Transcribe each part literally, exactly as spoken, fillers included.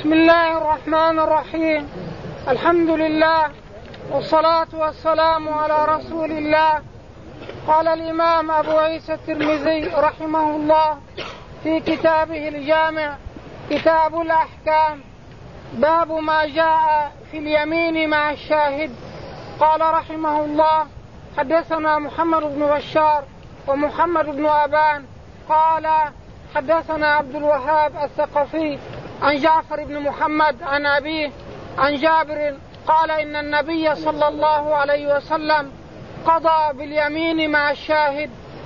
بسم الله الرحمن الرحيم. الحمد لله والصلاة والسلام على رسول الله. قال الإمام أبو عيسى الترمذي رحمه الله في كتابه الجامع كتاب الأحكام باب ما جاء في اليمين مع الشاهد. قال رحمه الله حدثنا محمد بن بشار ومحمد بن أبان قال حدثنا عبد الوهاب الثقفي عن جعفر بن محمد عن أبيه عن جابر قال إن النبي صلى الله عليه وسلم قضى باليمين مع الشاهد.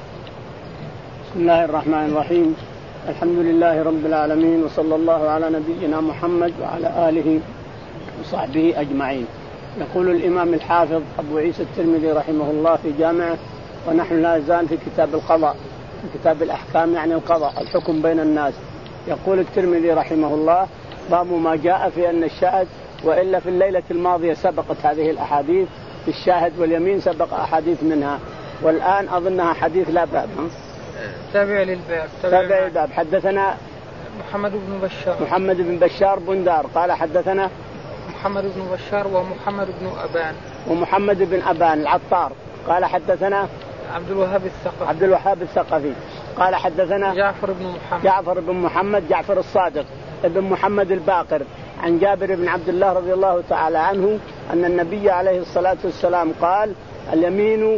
بسم الله الرحمن الرحيم. الحمد لله رب العالمين وصلى الله على نبينا محمد وعلى آله وصحبه أجمعين. يقول الإمام الحافظ أبو عيسى الترمذي رحمه الله في جامعه ونحن لا نزال في كتاب القضاء في كتاب الأحكام يعني القضاء الحكم بين الناس. يقول الترمذي رحمه الله باب ما جاء في أن الشاهد وإلا في الليلة الماضية سبقت هذه الأحاديث في الشاهد واليمين سبق أحاديث منها والآن أظنها حديث لا باب. تابع للباب. تابع للباب. حدثنا محمد بن بشار محمد بن بشار بندار قال حدثنا محمد بن بشار ومحمد بن أبان ومحمد بن أبان العطار قال حدثنا عبد الوهاب الثقفي عبد الوهاب الثقفي قال حدثنا جعفر بن محمد جعفر بن محمد جعفر الصادق ابن محمد الباقر عن جابر بن عبد الله رضي الله تعالى عنه أن النبي عليه الصلاة والسلام قال اليمين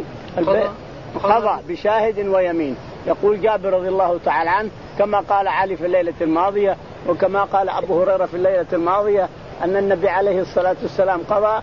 قضى بشاهد ويمين. يقول جابر رضي الله تعالى عنه كما قال علي في الليلة الماضية وكما قال أبو هريرة في الليلة الماضية أن النبي عليه الصلاة والسلام قضى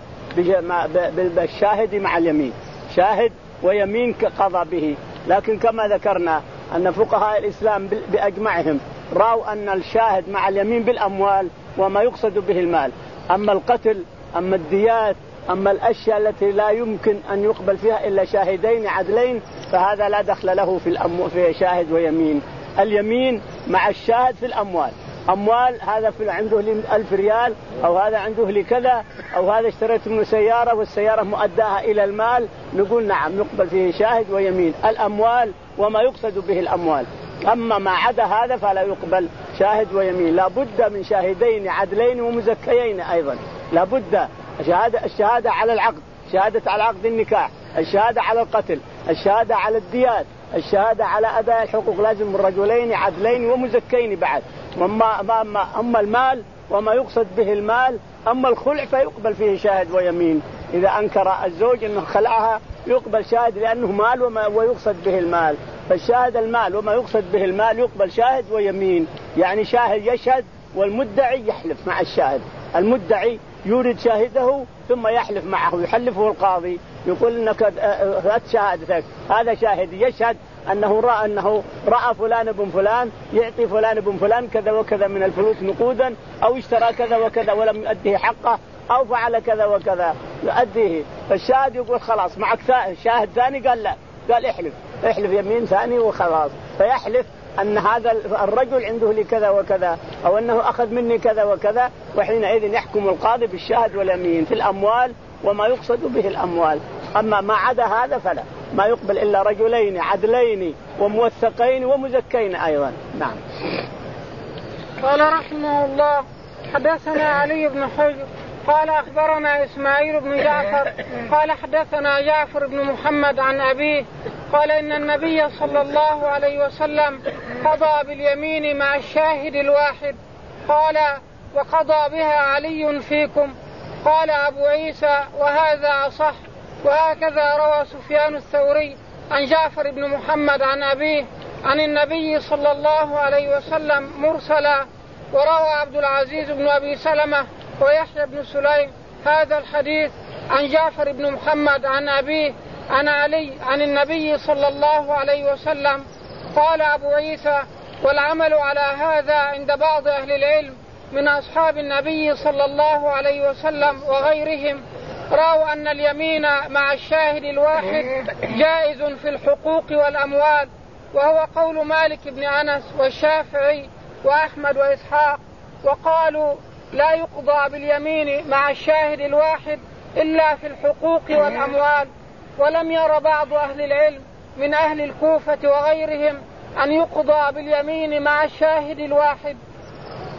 بالشاهد مع اليمين شاهد ويمين قضى به. لكن كما ذكرنا أن فقهاء الإسلام بأجمعهم رأوا أن الشاهد مع اليمين بالأموال وما يقصد به المال. أما القتل أما الديات أما الأشياء التي لا يمكن أن يقبل فيها إلا شاهدين عدلين فهذا لا دخل له في الأموال في شاهد ويمين. اليمين مع الشاهد في الأموال. أموال هذا في عنده ألف ريال أو هذا عنده لكذا أو هذا اشتريت منه سيارة والسيارة مؤداها إلى المال نقول نعم نقبل فيه شاهد ويمين. الأموال وما يقصد به الأموال. أما ما عدا هذا فلا يقبل شاهد ويمين. لا بد من شاهدين عدلين ومزكيين أيضا. لا بد الشهادة, الشهادة على العقد شهادة على عقد النكاح الشهادة على القتل الشهادة على الديات الشهادة على أداء الحقوق لازم الرجلين عدلين ومزكين بعد. أما, أما, أما المال وما يقصد به المال أما الخلع فيقبل فيه شاهد ويمين. إذا أنكر الزوج أنه خلعها يقبل شاهد لأنه مال وما ويقصد به المال. فالشاهد المال وما يقصد به المال يقبل شاهد ويمين. يعني شاهد يشهد والمدعي يحلف مع الشاهد. المدعي يورد شاهده ثم يحلف معه يحلفه القاضي يقول انك اثبت شهادتك. هذا شاهد يشهد انه راى انه راى فلان بن فلان يعطي فلان بن فلان كذا وكذا من الفلوس نقودا او اشترى كذا وكذا ولم يؤديه حقه او فعل كذا وكذا يؤديه. فالشاهد يقول خلاص معك شاهد ثاني قال لا قال احلف احلف يمين ثاني وخلاص فيحلف أن هذا الرجل عنده لي كذا وكذا أو أنه أخذ مني كذا وكذا وحينئذ يحكم القاضي بالشاهد واليمين في الأموال وما يقصد به الأموال. أما ما عدا هذا فلا ما يقبل إلا رجلين عدلين وموثقين ومزكين أيضا. نعم. قال رحمه الله حدثنا علي بن حجر قال أخبرنا إسماعيل بن جعفر قال حدثنا جعفر بن محمد عن أبيه قال إن النبي صلى الله عليه وسلم قضى باليمين مع الشاهد الواحد. قال وقضى بها علي فيكم. قال أبو عيسى وهذا أصح. وهكذا روى سفيان الثوري عن جعفر بن محمد عن أبيه عن النبي صلى الله عليه وسلم مرسلا. وروى عبد العزيز بن أبي سلمة ويحيى بن سليم هذا الحديث عن جعفر بن محمد عن أبيه عن علي عن النبي صلى الله عليه وسلم. قال أبو عيسى والعمل على هذا عند بعض أهل العلم من أصحاب النبي صلى الله عليه وسلم وغيرهم رأوا أن اليمين مع الشاهد الواحد جائز في الحقوق والأموال وهو قول مالك بن أنس والشافعي وأحمد وإسحاق. وقالوا لا يقضى باليمين مع الشاهد الواحد إلا في الحقوق والأموال. ولم ير بعض أهل العلم من أهل الكوفة وغيرهم أن يقضى باليمين مع الشاهد الواحد.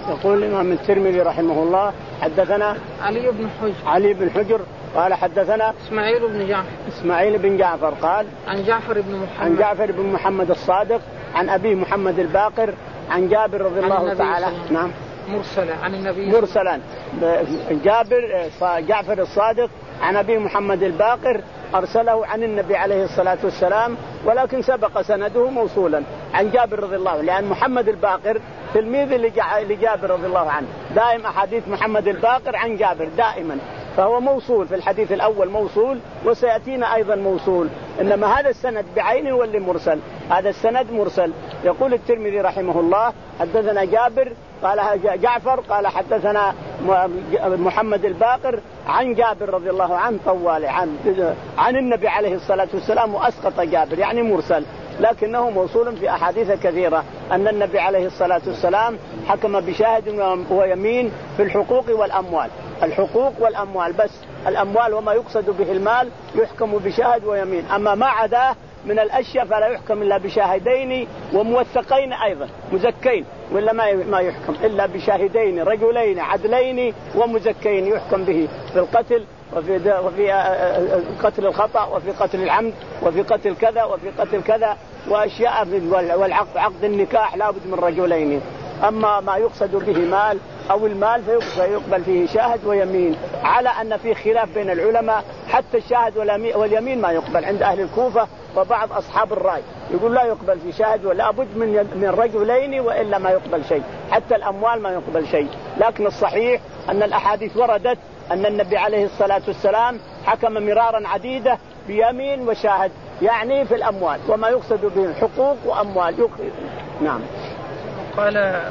يقول الإمام الترمذي رحمه الله حدثنا علي بن حجر علي بن حجر قال حدثنا إسماعيل بن جعفر إسماعيل بن جعفر قال عن جعفر بن محمد عن جعفر بن محمد الصادق عن أبيه محمد الباقر عن جابر رضي الله تعالى نعم مرسلا عن النبي مرسلا جابر جعفر الصادق عن أبيه محمد الباقر أرسله عن النبي عليه الصلاة والسلام، ولكن سبق سنده موصولا عن جابر رضي الله عنه، لأن محمد الباقر تلميذ لجابر رضي الله عنه، دائم أحاديث محمد الباقر عن جابر دائما، فهو موصول في الحديث الأول موصول وسيأتينا أيضا موصول، إنما هذا السند بعينه واللي مرسل، هذا السند مرسل. يقول الترمذي رحمه الله حدثنا جابر قال جعفر قال حدثنا محمد الباقر عن جابر رضي الله عنه طوال عن عن النبي عليه الصلاة والسلام، وأسقط جابر يعني مرسل، لكنه موصول في أحاديث كثيرة أن النبي عليه الصلاة والسلام حكم بشاهد ويمين في الحقوق والأموال، الحقوق والأموال بس، الأموال وما يقصد به المال يحكم بشاهد ويمين، أما ما عداه من الأشياء فلا يحكم إلا بشاهدين وموثقين أيضا مزكين، ولا ما ما يحكم إلا بشاهدين رجلين عدلين ومزكين يحكم به في القتل وفي وفي قتل الخطأ وفي قتل العمد وفي قتل كذا وفي قتل كذا وأشياء، والعقد عقد النكاح لابد من رجلين. أما ما يقصد به مال أو المال فيقبل فيه شاهد ويمين، على أن في خلاف بين العلماء، حتى الشاهد واليمين ما يقبل عند أهل الكوفة وبعض أصحاب الرأي يقول لا يقبل في شاهد ولا بد من من رجلين وإلا ما يقبل شيء، حتى الأموال ما يقبل شيء. لكن الصحيح أن الأحاديث وردت أن النبي عليه الصلاة والسلام حكم مرارا عديدة بيمين وشاهد، يعني في الأموال وما يقصد به حقوق وأموال. نعم. قال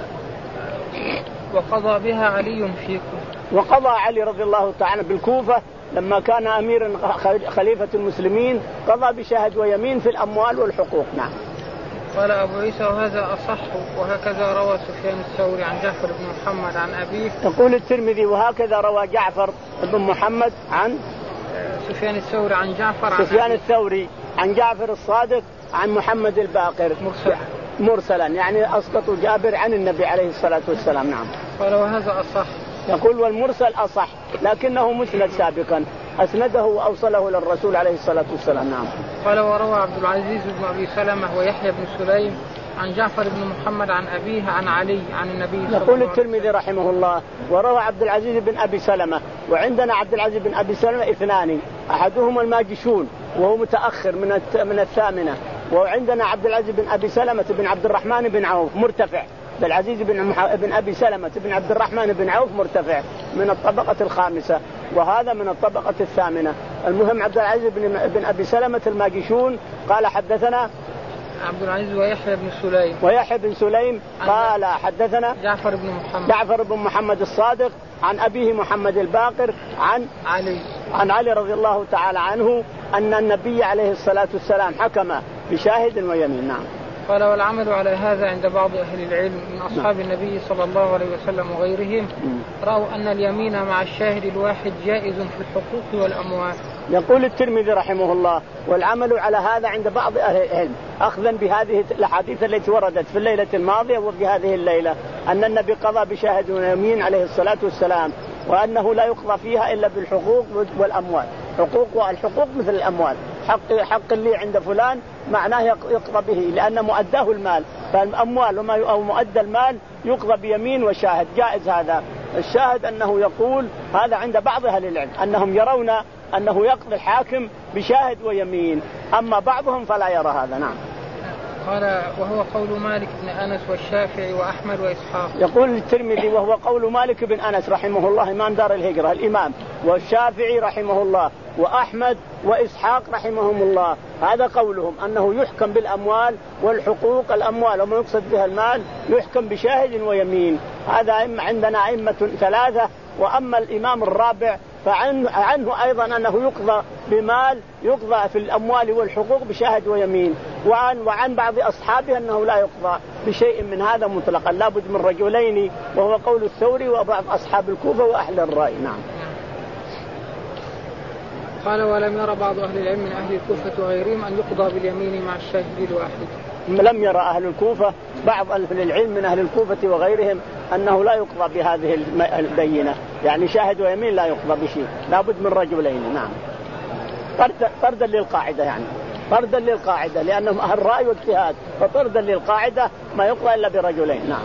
وقضى بها علي فيكم، وقضى علي رضي الله تعالى بالكوفة لما كان أمير خليفة المسلمين قضى بشاهد ويمين في الأموال والحقوق. نعم. قال أبو عيسى وهذا أصح، وهكذا روى سفيان الثوري عن جعفر بن محمد عن أبيه. يقول الترمذي وهكذا روى جعفر بن محمد عن سفيان الثوري عن جعفر عن سفيان الثوري عن جعفر الصادق عن محمد الباقر مرسلا مرسلا يعني أسقطوا جابر عن النبي عليه الصلاة والسلام. نعم. قال وهذا أصح. يقول والمرسل أصح لكنه مسند سابقا، أسنده وأوصله للرسول عليه الصلاة والسلام. نعم. قال وروى عبد العزيز بن أبي سلمة ويحيى بن سليم عن جعفر بن محمد عن أبيه عن علي عن النبي صلى الله عليه وسلم. يقول الترمذي رحمه الله وروى عبد العزيز بن أبي سلمة، وعندنا عبد العزيز بن أبي سلمة اثنان، أحدهما الماجشون وهو متأخر من من الثامنة، وعندنا عبد العزيز بن أبي سلمة بن عبد الرحمن بن عوف مرتفع، عبد العزيز بن بن أبي سلمة بن عبد الرحمن بن عوف مرتفع من الطبقة الخامسة، وهذا من الطبقة الثامنة. المهم عبد العزيز بن بن أبي سلمة الماجشون قال حدثنا عبد العزيز ويحيى بن سليم ويحيى بن سليم قال حدثنا جعفر بن محمد جعفر بن محمد الصادق عن أبيه محمد الباقر عن علي عن علي رضي الله تعالى عنه أن النبي عليه الصلاة والسلام حكم بشاهد ويمين. نعم. قال والعمل على هذا عند بعض أهل العلم من أصحاب النبي صلى الله عليه وسلم وغيرهم رأوا أن اليمين مع الشاهد الواحد جائز في الحقوق والأموال. يقول الترمذي رحمه الله والعمل على هذا عند بعض أهل العلم أخذا بهذه الأحاديث التي وردت في الليلة الماضية وفي هذه الليلة أن النبي قضى بشاهد ويمين عليه الصلاة والسلام، وأنه لا يقضى فيها إلا بالحقوق والأموال. حقوق والحقوق مثل الأموال، حق حق اللي عند فلان معناه يقضى به لأن مؤداه المال، فالأموال وما أو مؤدى المال يقضى بيمين وشاهد، جائز هذا. الشاهد أنه يقول هذا عند بعض أهل العلم أنهم يرون أنه يقضي الحاكم بشاهد ويمين، أما بعضهم فلا يرى هذا. نعم. قال وهو قول مالك بن أنس والشافعي وأحمد وإسحاق. يقول الترمذي وهو قول مالك بن أنس رحمه الله إمام دار الهجرة الإمام، والشافعي رحمه الله وأحمد وإسحاق رحمهم الله، هذا قولهم أنه يحكم بالأموال والحقوق، الأموال وما يقصد بها المال يحكم بشاهد ويمين. هذا عندنا أئمة ثلاثة، وأما الإمام الرابع فعنه عنه أيضا أنه يقضى بمال، يقضى في الأموال والحقوق بشاهد ويمين، وعن وعن بعض أصحابه أنه لا يقضى بشيء من هذا مطلقا، لابد من رجلين، وهو قول الثوري وبعض أصحاب الكوفة وأهل الرأي. نعم. قال ولم يرى بعض أهل العلم من أهل الكوفة وغيرهم أن يقضى باليمين مع الشاهد الواحد. لم يرى أهل الكوفة بعض أهل العلم من أهل الكوفة وغيرهم أنه لا يقضى بهذه البينة، يعني شاهد ويمين لا يقضى بشيء، لابد من رجلين. نعم، طردا للقاعدة، يعني طردا للقاعدة، لأنهم أهل رأي واجتهاد، فطردا للقاعدة ما يقضى إلا برجلين. نعم.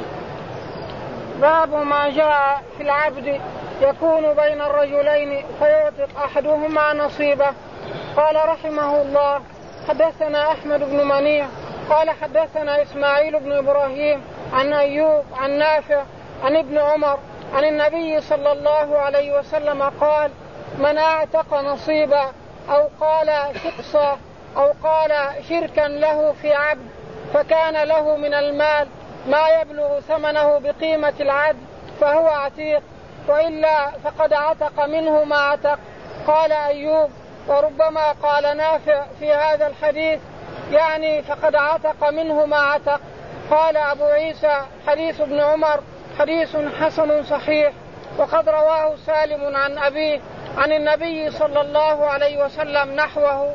باب ما جاء في العبد يكون بين الرجلين فيعتق أحدهما نصيبه. قال رحمه الله: حدثنا أحمد بن منيع قال حدثنا إسماعيل بن إبراهيم عن أيوب عن نافع عن ابن عمر عن النبي صلى الله عليه وسلم قال: من أعتق نصيبا أو قال شقصا أو قال شركا له في عبد فكان له من المال ما يبلغ ثمنه بقيمة العبد فهو عتيق، وإلا فقد عتق منه ما عتق. قال أيوب: وربما قال نافع في هذا الحديث يعني فقد عتق منه ما عتق. قال أبو عيسى: حديث ابن عمر حديث حسن صحيح، وقد رواه سالم عن أبيه عن النبي صلى الله عليه وسلم نحوه.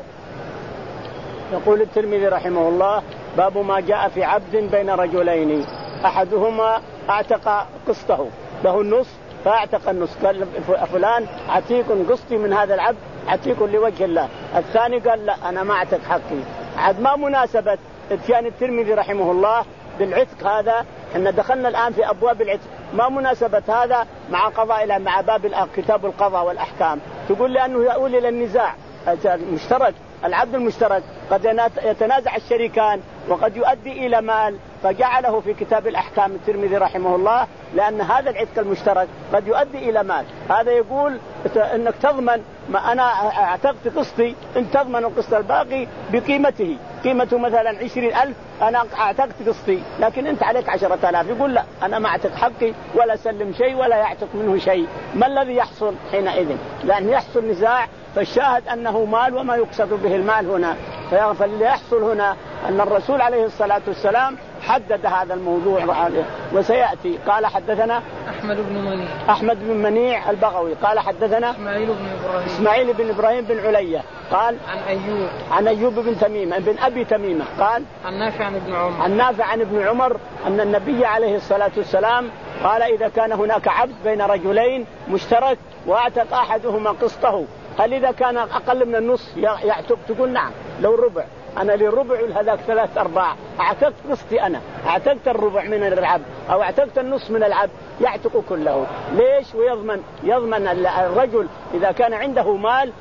يقول الترمذي رحمه الله: باب ما جاء في عبد بين رجلين أحدهما أعتق قسطه، له النص فأعتق النص، قال فلان عتيق قسطي من هذا العبد، عتيق لوجه الله. الثاني قال لا أنا ما أعتق حقي. عاد ما مناسبة اتيان الترمذي رحمه الله بالعتق هذا؟ احنا دخلنا الآن في أبواب العتق، ما مناسبة هذا مع قضاء مع باب كتاب القضاء والأحكام؟ تقول لي أنه يؤول إلى النزاع المشترك، العبد المشترك قد يتنازع الشريكان وقد يؤدي إلى مال، فجعله في كتاب الأحكام الترمذي رحمه الله، لأن هذا العتق المشترك قد يؤدي إلى مال. هذا يقول أنك تضمن، ما أنا اعتقت قسطي، أن تضمن القسط الباقي بقيمته، قيمته مثلا عشرين ألف، أنا اعتقت قسطي لكن أنت عليك عشرة آلاف. يقول لا أنا ما اعتق حقي ولا سلم شيء ولا يعتق منه شيء. ما الذي يحصل حينئذ؟ لأن يحصل نزاع، فالشاهد أنه مال وما يقصد به المال هنا. فاللي يحصل هنا أن الرسول عليه الصلاة والسلام حدد هذا الموضوع وسيأتي. قال حدثنا أحمد بن منيع أحمد بن منيع البغوي قال حدثنا إسماعيل بن إبراهيم إسماعيل بن إبراهيم بن علية قال عن أيوب عن أيوب بن تميمة بن أبي تميمة قال عن نافع عن ابن عمر عن نافع عن ابن عمر أن النبي عليه الصلاة والسلام قال: إذا كان هناك عبد بين رجلين مشترك واعتق أحدهما قسطه، هل إذا كان أقل من النص يعتق؟ تقول نعم، لو الربع، أنا للربع هذاك ثلاث أرباع، اعتقت قسطي، أنا اعتقت الربع من العبد أو اعتقت النص من العبد، يعتق كله. ليش؟ ويضمن يضمن الرجل إذا كان عنده مال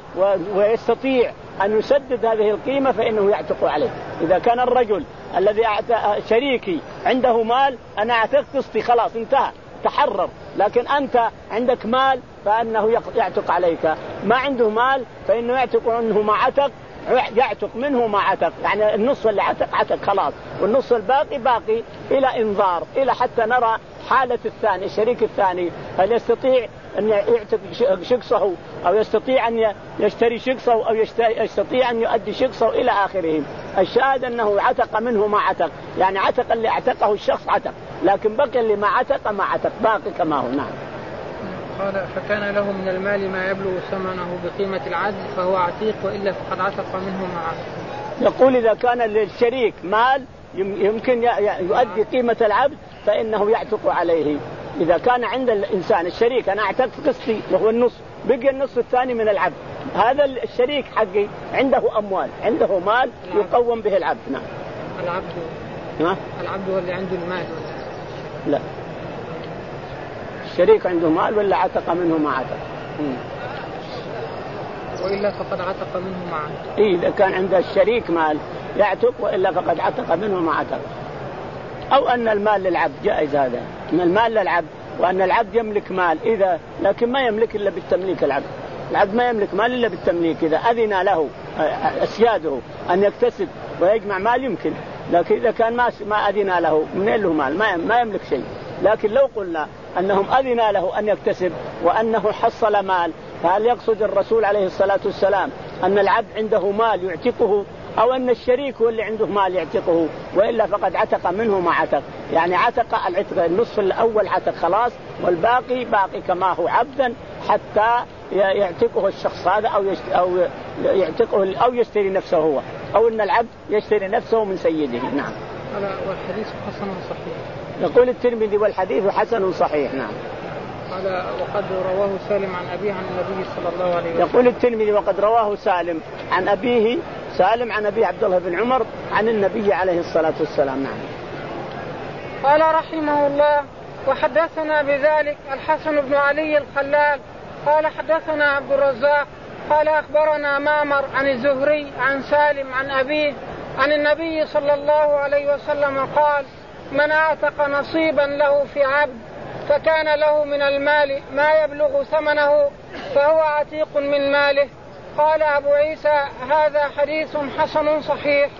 ويستطيع أن يسدد هذه القيمة فإنه يعتق عليه. إذا كان الرجل الذي شريكي عنده مال، أنا اعتقت قسطي، خلاص انتهى، تحرر. لكن أنت عندك مال فإنه يعتق عليك، ما عنده مال فإنه يعتق عنه ما عتق، يعتق منه ما عتق، يعني النص اللي عتق عتق خلاص، والنص الباقي باقي إلى إنظار، إلى حتى نرى حالة الثاني الشريك الثاني هل يستطيع أن يعتق شقصه أو يستطيع أن يشتري شقصه أو يستطيع أن يؤدي شقصه إلى آخره. الشاهد أنه عتق منه ما عتق، يعني عتق اللي اعتقه الشخص عتق، لكن بقي اللي ما عتق ما عتق، باقي كما هو. نعم. قال: فكان له من المال ما يبلغ ثمنه بقيمة العدل فهو عتيق، وإلا فقد عتق منه ما عتق. يقول إذا كان للشريك مال يمكن يؤدي قيمة العبد فإنه يعتق عليه. إذا كان عند الإنسان الشريك أنا اعتقت قسطي وهو النص، بقي النص الثاني من العبد، هذا الشريك حقي عنده أموال، عنده مال يقوم به العبد. نعم. العبد ها؟ العبد هو اللي عنده المال؟ لا، الشريك عنده مال ولا عتق منه ما عتق. وإلا فقد عتق منه ما عتق. إيه، إذا كان عند الشريك مال يعتق، وإلا فقد عتق منه ما عتق. أو أن المال للعبد، جائز هذا، أن المال للعبد وأن العبد يملك مال إذا، لكن ما يملك إلا بالتمليك. العبد العبد ما يملك مال إلا بالتمليك، إذا أذن له أسياده أن يكتسب ويجمع مال يمكن، لكن إذا كان ما ما أذن له من له مال ما ما يملك شيء. لكن لو قلنا أنهم أذن له أن يكتسب وأنه حصل مال، فهل يقصد الرسول عليه الصلاة والسلام أن العبد عنده مال يعتقه، أو أن الشريك هو اللي عنده مال يعتقه؟ وإلا فقد عتق منه ما عتق، يعني عتق العتق النصف الأول عتق خلاص، والباقي باقي كما هو عبدا حتى يعتقه الشخص هذا أو أو يعتقه أو يشتري نفسه هو، أو أن العبد يشتري نفسه من سيده. نعم. والحديث حسن صحيح. يقول الترمذي والحديث حسن صحيح. نعم. قال وقد رواه سالم عن أبيه عن النبي صلى الله عليه وسلم. يقول الترمذي وقد رواه سالم عن أبيه سالم عن أبي عبد الله بن عمر عن النبي عليه الصلاة والسلام. نعم. قال رحمه الله وحدثنا بذلك الحسن بن علي الخلال قال حدثنا عبد الرزاق قال أخبرنا معمر عن الزهري عن سالم عن أبيه عن النبي صلى الله عليه وسلم قال من أعتق نصيبا له في عبد فكان له من المال ما يبلغ ثمنه فهو عتيق من ماله. قال أبو عيسى هذا حديث حسن صحيح.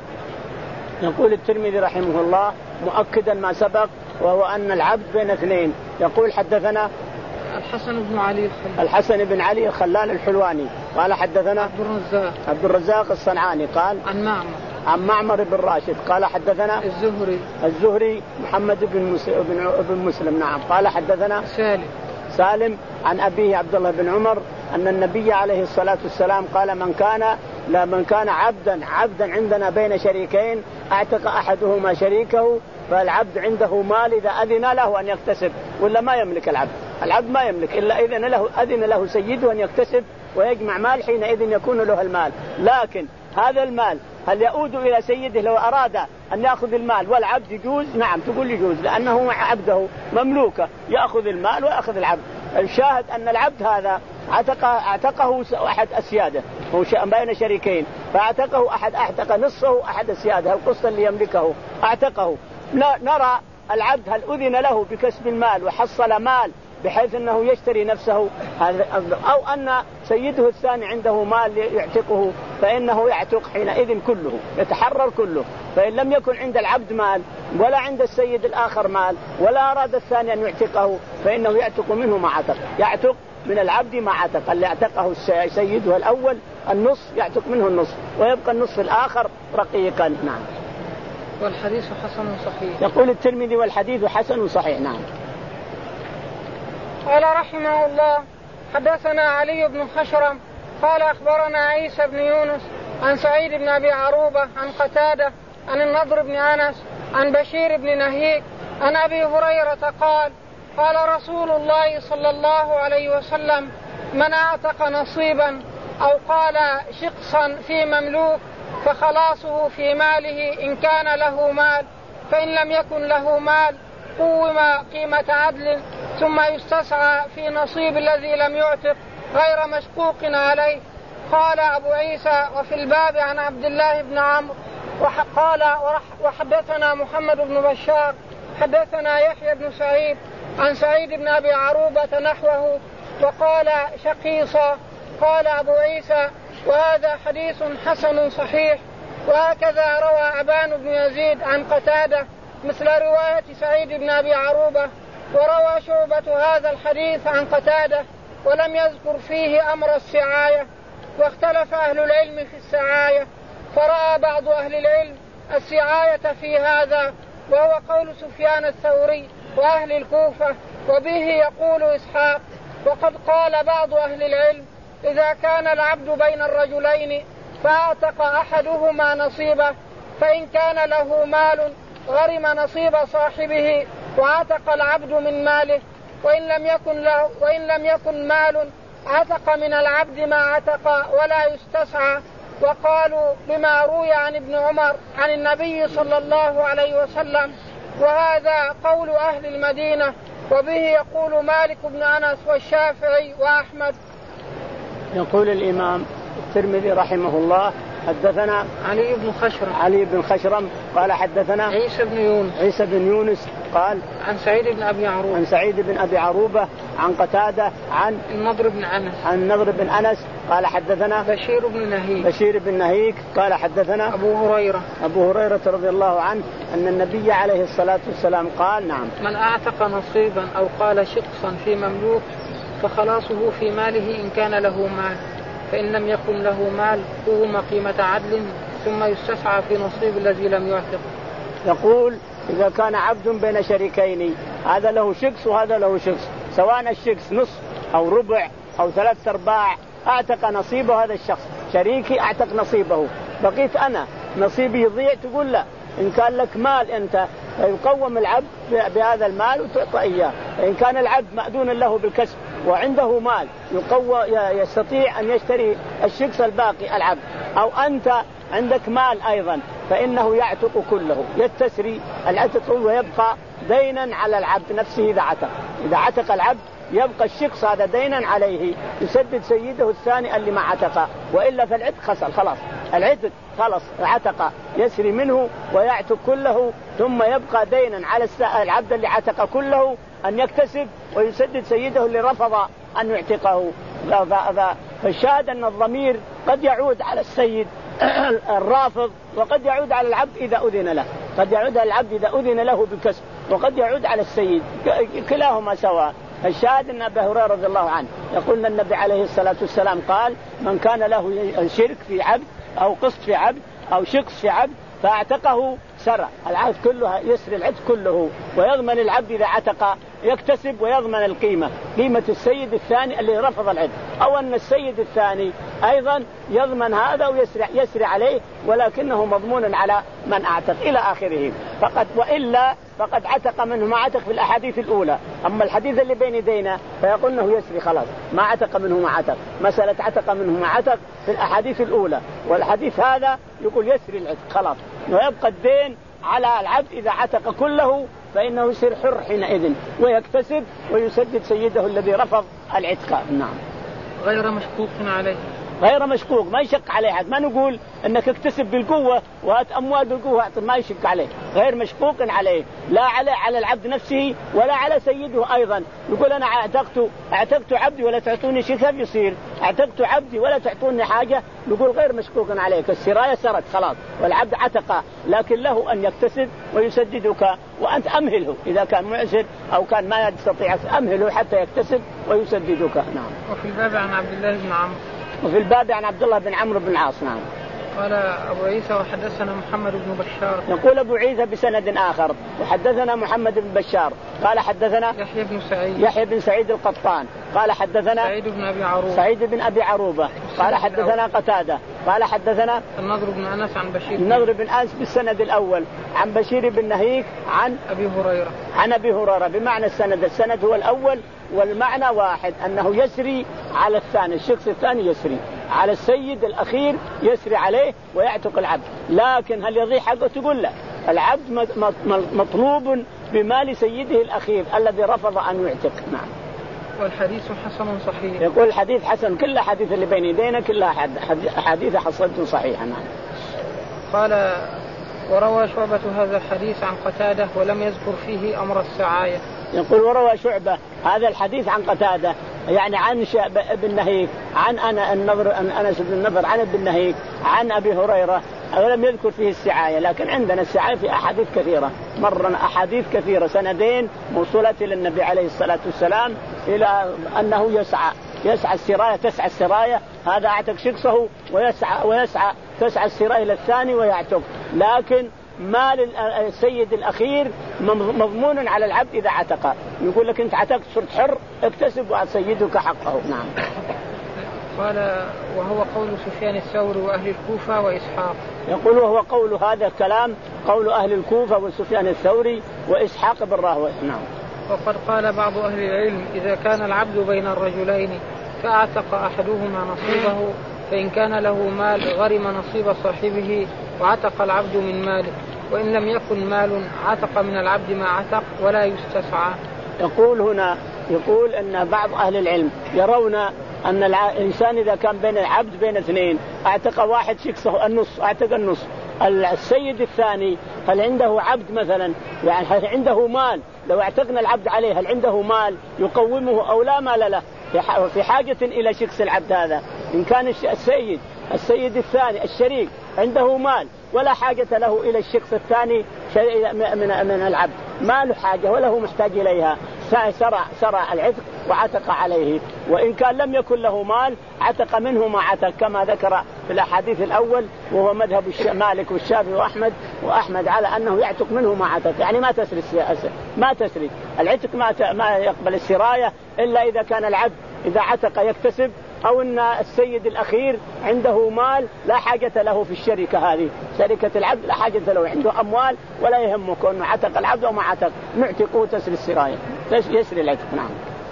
يقول الترمذي رحمه الله مؤكدا ما سبق وهو أن العبد بين اثنين. يقول حدثنا الحسن بن علي الخلال الحسن بن علي الخلال الحلواني قال حدثنا عبد الرزاق عبد الرزاق الصنعاني قال عن معمر عن معمر بن راشد قال حدثنا الزهري الزهري محمد بن مسلم, بن مسلم نعم قال حدثنا سالم سالم عن أبيه عبد الله بن عمر أن النبي عليه الصلاة والسلام قال من كان لا من كان عبدا عبدا عندنا بين شريكين اعتق أحدهما شريكه فالعبد عنده مال إذا أذن له أن يكتسب ولا ما يملك العبد العبد ما يملك إلا إذن له أذن له سيده أن يكتسب ويجمع مال حينئذ يكون له المال. لكن هذا المال هل يعود إلى سيده لو أراد أن يأخذ المال والعبد يجوز؟ نعم تقول يجوز لأنه عبده مملوكه يأخذ المال ويأخذ العبد. الشاهد أن العبد هذا اعتق اعتقه أحد أسياده هو بين شريكين فاعتقه أحد اعتق نصه أحد أسياده القسط اللي يملكه اعتقه. نرى العبد هل أذن له بكسب المال وحصل مال بحيث أنه يشتري نفسه أو أن سيده الثاني عنده مال يعتقه فإنه يعتق حينئذ كله يتحرر كله. فإن لم يكن عند العبد مال ولا عند السيد الآخر مال ولا أراد الثاني أن يعتقه فإنه يعتق منه ما عتق يعتق من العبد ما عتق اللي اعتقه سيده الأول النص يعتق منه النص ويبقى النصف الآخر رقيقا. نعم. والحديث حسن صحيح. يقول الترمذي والحديث حسن صحيح. نعم. قال رحمه الله حدثنا علي بن خشرم قال أخبرنا عيسى بن يونس عن سعيد بن أبي عروبة عن قتادة عن النضر بن أنس عن بشير بن نهيك عن أبي هريرة قال قال رسول الله صلى الله عليه وسلم من أعتق نصيبا أو قال شقصا في مملوك فخلاصه في ماله إن كان له مال فإن لم يكن له مال قوم قيمة عدل ثم يستسعى في نصيب الذي لم يعتق غير مشقوق عليه. قال أبو عيسى وفي الباب عن عبد الله بن عمرو وقال وحدثنا محمد بن بشار حدثنا يحيى بن سعيد عن سعيد بن أبي عروبة نحوه وقال شقيصا. قال أبو عيسى وهذا حديث حسن صحيح. وهكذا روى أبان بن يزيد عن قتادة مثل رواية سعيد بن أبي عروبة وروى شعبة هذا الحديث عن قتادة ولم يذكر فيه أمر السعاية. واختلف أهل العلم في السعاية فرأى بعض أهل العلم السعاية في هذا وهو قول سفيان الثوري وأهل الكوفة وبه يقول إسحاق. وقد قال بعض أهل العلم إذا كان العبد بين الرجلين فأعتق أحدهما نصيبه فإن كان له مال غرم نصيب صاحبه وعتق العبد من ماله وإن لم يكن له وإن لم يكن مال عتق من العبد ما عتق ولا يستسعى. وقالوا بما روي عن ابن عمر عن النبي صلى الله عليه وسلم وهذا قول أهل المدينة وبه يقول مالك بن أنس والشافعي وأحمد. يقول الإمام الترمذي رحمه الله حدثنا علي بن خشرم علي بن خشرم قال حدثنا عيسى بن يونس عيسى بن يونس قال عن سعيد بن أبي عروبة عن سعيد بن أبي عروبة عن قتادة عن النضر بن أنس عن النضر بن أنس قال حدثنا بشير بن نهيك بشير بن نهيك قال حدثنا أبو هريرة أبو هريرة رضي الله عنه أن النبي عليه الصلاة والسلام قال نعم من أعتق نصيبا أو قال شقصا في مملوك فخلاصه في ماله إن كان له مال فإن لم يكن له مال قوم قيمة عدل ثم يستسعى في نصيب الذي لم يعتق. يقول إذا كان عبد بين شريكين هذا له شقص وهذا له شقص سواء الشقص نصف أو ربع أو ثلاث أرباع أعتق نصيبه هذا الشخص شريكي أعتق نصيبه بقيت أنا نصيبي يضيع تقول لا إن كان لك مال أنت فيقوم العبد بهذا المال وتعطى إياه. إن كان العبد مأذون له بالكسب وعنده مال يقوى يستطيع أن يشتري الشخص الباقي العبد، أو أنت عندك مال أيضا فإنه يعتق كله، يتسري العتق ويبقى دينا على العبد نفسه إذا عتق. إذا عتق العبد يبقى الشخص هذا دينا عليه، يسدد سيده الثاني اللي ما عتق، وإلا فالعتق خسر خلاص، العتق خلاص عتق يسري منه ويعتق كله، ثم يبقى دينا على العبد اللي عتق كله أن يكتسب ويسدد سيده اللي رفض أن يعتقه. فالشاهد أن الضمير قد يعود على السيد الرافض وقد يعود على العبد إذا أذن له، قد يعود على العبد إذا أذن له بالكسب، وقد يعود على السيد، كلاهما سواء. الشاهد أن أبا هريرة رضي الله عنه يقول النبي عليه الصلاة والسلام قال: من كان له شرك في عبد أو قسط في عبد أو شخص في عبد فاعتقه سرى العبد كله، يسري العبد كله، ويضمن العبد إذا عتق يكتسب ويضمن القيمة، قيمة السيد الثاني اللي رفض العبد، أو أن السيد الثاني أيضا يضمن هذا ويسري يسري عليه، ولكنه مضمون على من أعتق إلى آخره. فقد وإلا فقد عتق منه ما عتق في الأحاديث الأولى. أما الحديث اللي بين يدينا فيقول أنه يسري خلاص، ما عتق منه ما عتق، مسألة عتق منه ما عتق في الأحاديث الأولى، والحديث هذا يقول يسري العتق خلاص، ويبقى الدين على العبد إذا عتق كله فإنه يصير حر حينئذ ويكتسب ويسدد سيده الذي رفض العتق. نعم. غير مشكوك عليه، غير مشكوك، ما يشك عليه حد، ما نقول انك اكتسب بالقوه وهات اموال بالقوه، ما يشك عليه، غير مشكوك عليه، لا على على العبد نفسه ولا على سيده ايضا. يقول انا اعتقت اعتقت عبدي ولا تعطوني شيء، كيف يصير؟ اعتقت عبدي ولا تعطوني حاجه، نقول غير مشكوك عليك، السرايه سرت خلاص والعبد عتق، لكن له ان يكتسب ويسددك، وانت امهله اذا كان معسر او كان ما يستطيع، امهله حتى يكتسب ويسددك. نعم. وفي الباب عن عبد الله بن عمرو وفي الباب عن عبد الله بن عمرو بن العاص. نعم. قال أبو عيسى وحدثنا محمد بن بشار. يقول أبو عيسى بسند آخر وحدثنا محمد بن بشار قال حدثنا يحيى بن سعيد يحيى بن سعيد القطان قال حدثنا سعيد بن أبي عروبة سعيد بن أبي عروبة قال حدثنا قتادة قال حدثنا النضر بن أنس عن بشير النضر بن أنس بالسند الأول عن بشير بن نهيك عن أبي هريرة عن أبي هريرة بمعنى السند، السند هو الأول والمعنى واحد، أنه يسري على الثاني، الشخص الثاني يسري على السيد الأخير، يسري عليه ويعتق العبد. لكن هل يضيع حقه؟ تقول لا، العبد مطلوب بمال سيده الأخير الذي رفض أن يعتق. نعم. والحديث حسن صحيح. يقول الحديث حسن، كل حديث اللي بين يدينا كلها حديث حصلت صحيحة. نعم. قال وروى شعبة هذا الحديث عن قتادة ولم يذكر فيه أمر السعاية. يقول وروى شعبة هذا الحديث عن قتادة، يعني عن ابن نهيك عن أنا النضر عن أنس بن النضر عن ابن نهيك عن أبي هريرة، ولم يذكر فيه السعاية. لكن عندنا السعاية في أحاديث كثيرة، مرة أحاديث كثيرة سندين موصولة إلى النبي عليه الصلاة والسلام إلى أنه يسعى يسعى السراية، تسعى السراية، هذا اعتق شخصه ويسعى ويسعى تسعى السراية للثاني ويعتق. لكن مال السيد الأخير مضمون على العبد إذا عتق. يقول لك أنت عتقت صرت حر، اكتسب وسيدك حقه. نعم. قال وهو قول سفيان الثوري وأهل الكوفة وإسحاق. يقول وهو قول هذا الكلام قول أهل الكوفة وسفيان الثوري وإسحاق بن راهويه. نعم. وقد قال بعض أهل العلم إذا كان العبد بين الرجلين فأعتق أحدهما نصيبه فإن كان له مال غرم نصيب صاحبه وعتق العبد من ماله، وإن لم يكن مال عتق من العبد ما عتق ولا يستسعى. يقول هنا يقول أن بعض أهل العلم يرون أن الإنسان إذا كان بين العبد بين اثنين اعتق واحد شخصه النص، اعتق النص، السيد الثاني هل عنده عبد مثلا، يعني هل عنده مال، لو اعتقنا العبد عليه هل عنده مال يقومه أو لا مال له، في حاجة إلى شخص العبد هذا. إن كان السيد السيد الثاني الشريك عنده مال ولا حاجة له إلى الشخص الثاني من من العبد، ما له حاجة ولا هو محتاج إليها، سرع سرع العتق وعتق عليه. وإن كان لم يكن له مال عتق منه ما عتق، كما ذكر في الحديث الأول، وهو مذهب مالك والشافعي وأحمد وأحمد على أنه يعتق منه ما عتق، يعني ما تسري ما تسري العتق، ما ما يقبل السراية إلا إذا كان العبد إذا عتق يكتسب أو أن السيد الأخير عنده مال لا حاجة له في الشركة هذه، شركة العبد لا حاجة له، عنده أموال ولا يهمه كونه عتق العبد وما عتق، نعتقه تسري السراية يسري العتق. نعم.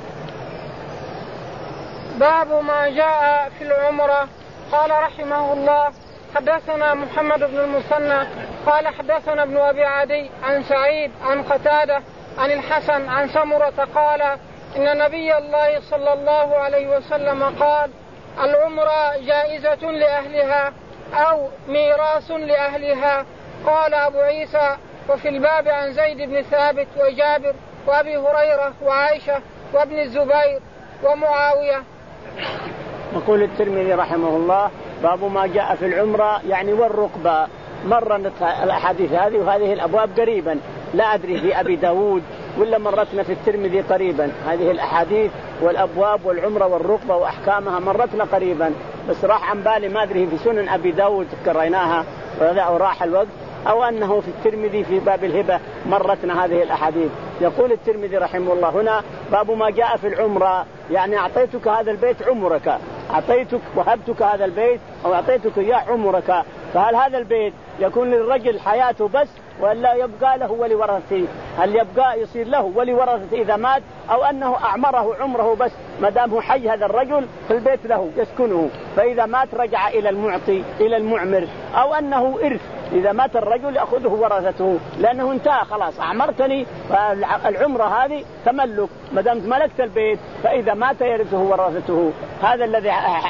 باب ما جاء في العمرة. قال رحمه الله حدثنا محمد بن المثنى قال حدثنا ابن أبي عدي عن سعيد عن قتادة عن الحسن عن سمرة قال إن نبي الله صلى الله عليه وسلم قال العمرة جائزة لأهلها أو ميراث لأهلها. قال أبو عيسى وفي الباب عن زيد بن ثابت وجابر وأبي هريرة وعائشة وابن الزبير ومعاوية. يقول الترمذي رحمه الله باب ما جاء في العمرة يعني والركبة. مرة الأحاديث هذه وهذه الأبواب قريبا، لا أدري في أبي داود ولا مرتنا في الترمذي قريبا، هذه الأحاديث والأبواب والعمرة والركبة وأحكامها مرتنا قريبا، بس راح عن بالي ما أدري في سنن أبي داود قريناها أو راح الوقت أو أنه في الترمذي في باب الهبة مرتنا هذه الأحاديث. يقول الترمذي رحمه الله هنا باب ما جاء في العمرة يعني أعطيتك هذا البيت عمرك، أعطيتك وهبتك هذا البيت أو أعطيتك إياه عمرك، فهل هذا البيت يكون للرجل حياته بس ولا يبقى له ولورثته؟ هل يبقى يصير له ولورثته إذا مات أو أنه أعمره عمره بس ما دام هو حي هذا الرجل في البيت له يسكنه، فإذا مات رجع إلى المعطي إلى المعمر، أو أنه إرث إذا مات الرجل يأخذه ورثته لأنه انتهى خلاص أعمرتني العمرة هذه تملك ما دام ملكت البيت، فإذا مات يرثه ورثته. هذا الذي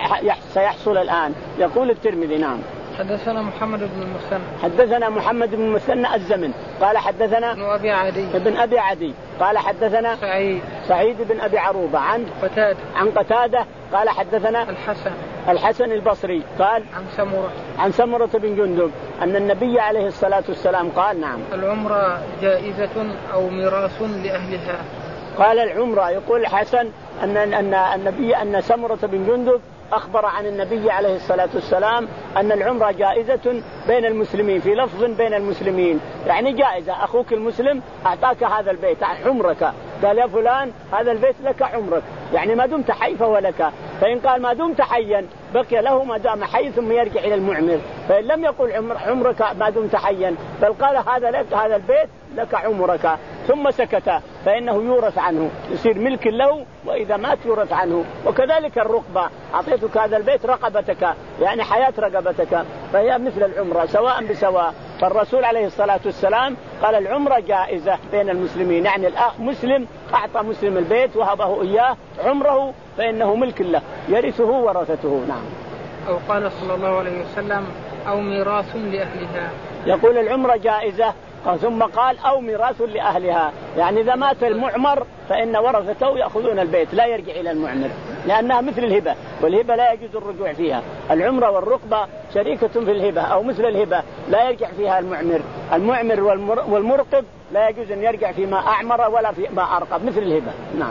سيحصل الآن. يقول الترمذي نعم. حدثنا محمد بن المثنى حدثنا محمد بن المثنى الزمن قال حدثنا ابن أبي عدي ابن أبي عدي قال حدثنا سعيد سعيد بن أبي عروبة عن قتادة عن قتادة قال حدثنا الحسن الحسن البصري قال عن سمرة عن سمرة بن جندب أن النبي عليه الصلاة والسلام قال نعم العمرة جائزة أو ميراث لأهلها. قال العمرة يقول الحسن أن أن النبي أن سمرة بن جندب أخبر عن النبي عليه الصلاة والسلام أن العمرة جائزة بين المسلمين، في لفظ بين المسلمين يعني جائزة، أخوك المسلم أعطاك هذا البيت عمرك، قال يا فلان هذا البيت لك عمرك، يعني ما دمت حي فهو لك، فإن قال ما دمت حيا بقي له ما دام حي ثم يرجع إلى المعمر، فإن لم يقل عمر عمرك ما دمت حيا بل قال هذا لك هذا البيت لك عمرك ثم سكت فإنه يورث عنه يصير ملك له، وإذا مات يورث عنه. وكذلك الرقبة أعطيتك هذا البيت رقبتك يعني حياة رقبتك، فهي مثل العمرة سواء بسواء. فالرسول عليه الصلاة والسلام قال العمرة جائزة بين المسلمين، يعني الأخ مسلم أعطى مسلم البيت وهبه إياه عمره فإنه ملك له يرثه ورثته. نعم. أو قال صلى الله عليه وسلم أو ميراث لأهلها. يقول العمرة جائزة ثم قال أو ميراث لأهلها، يعني إذا مات المعمر فإن ورثته يأخذون البيت لا يرجع إلى المعمر لأنها مثل الهبة، والهبة لا يجوز الرجوع فيها. العمرة والرقبة شريكة في الهبة أو مثل الهبة لا يرجع فيها المعمر. المعمر والمرقب لا يجوز أن يرجع فيما أعمر ولا فيما أرقب مثل الهبة. نعم.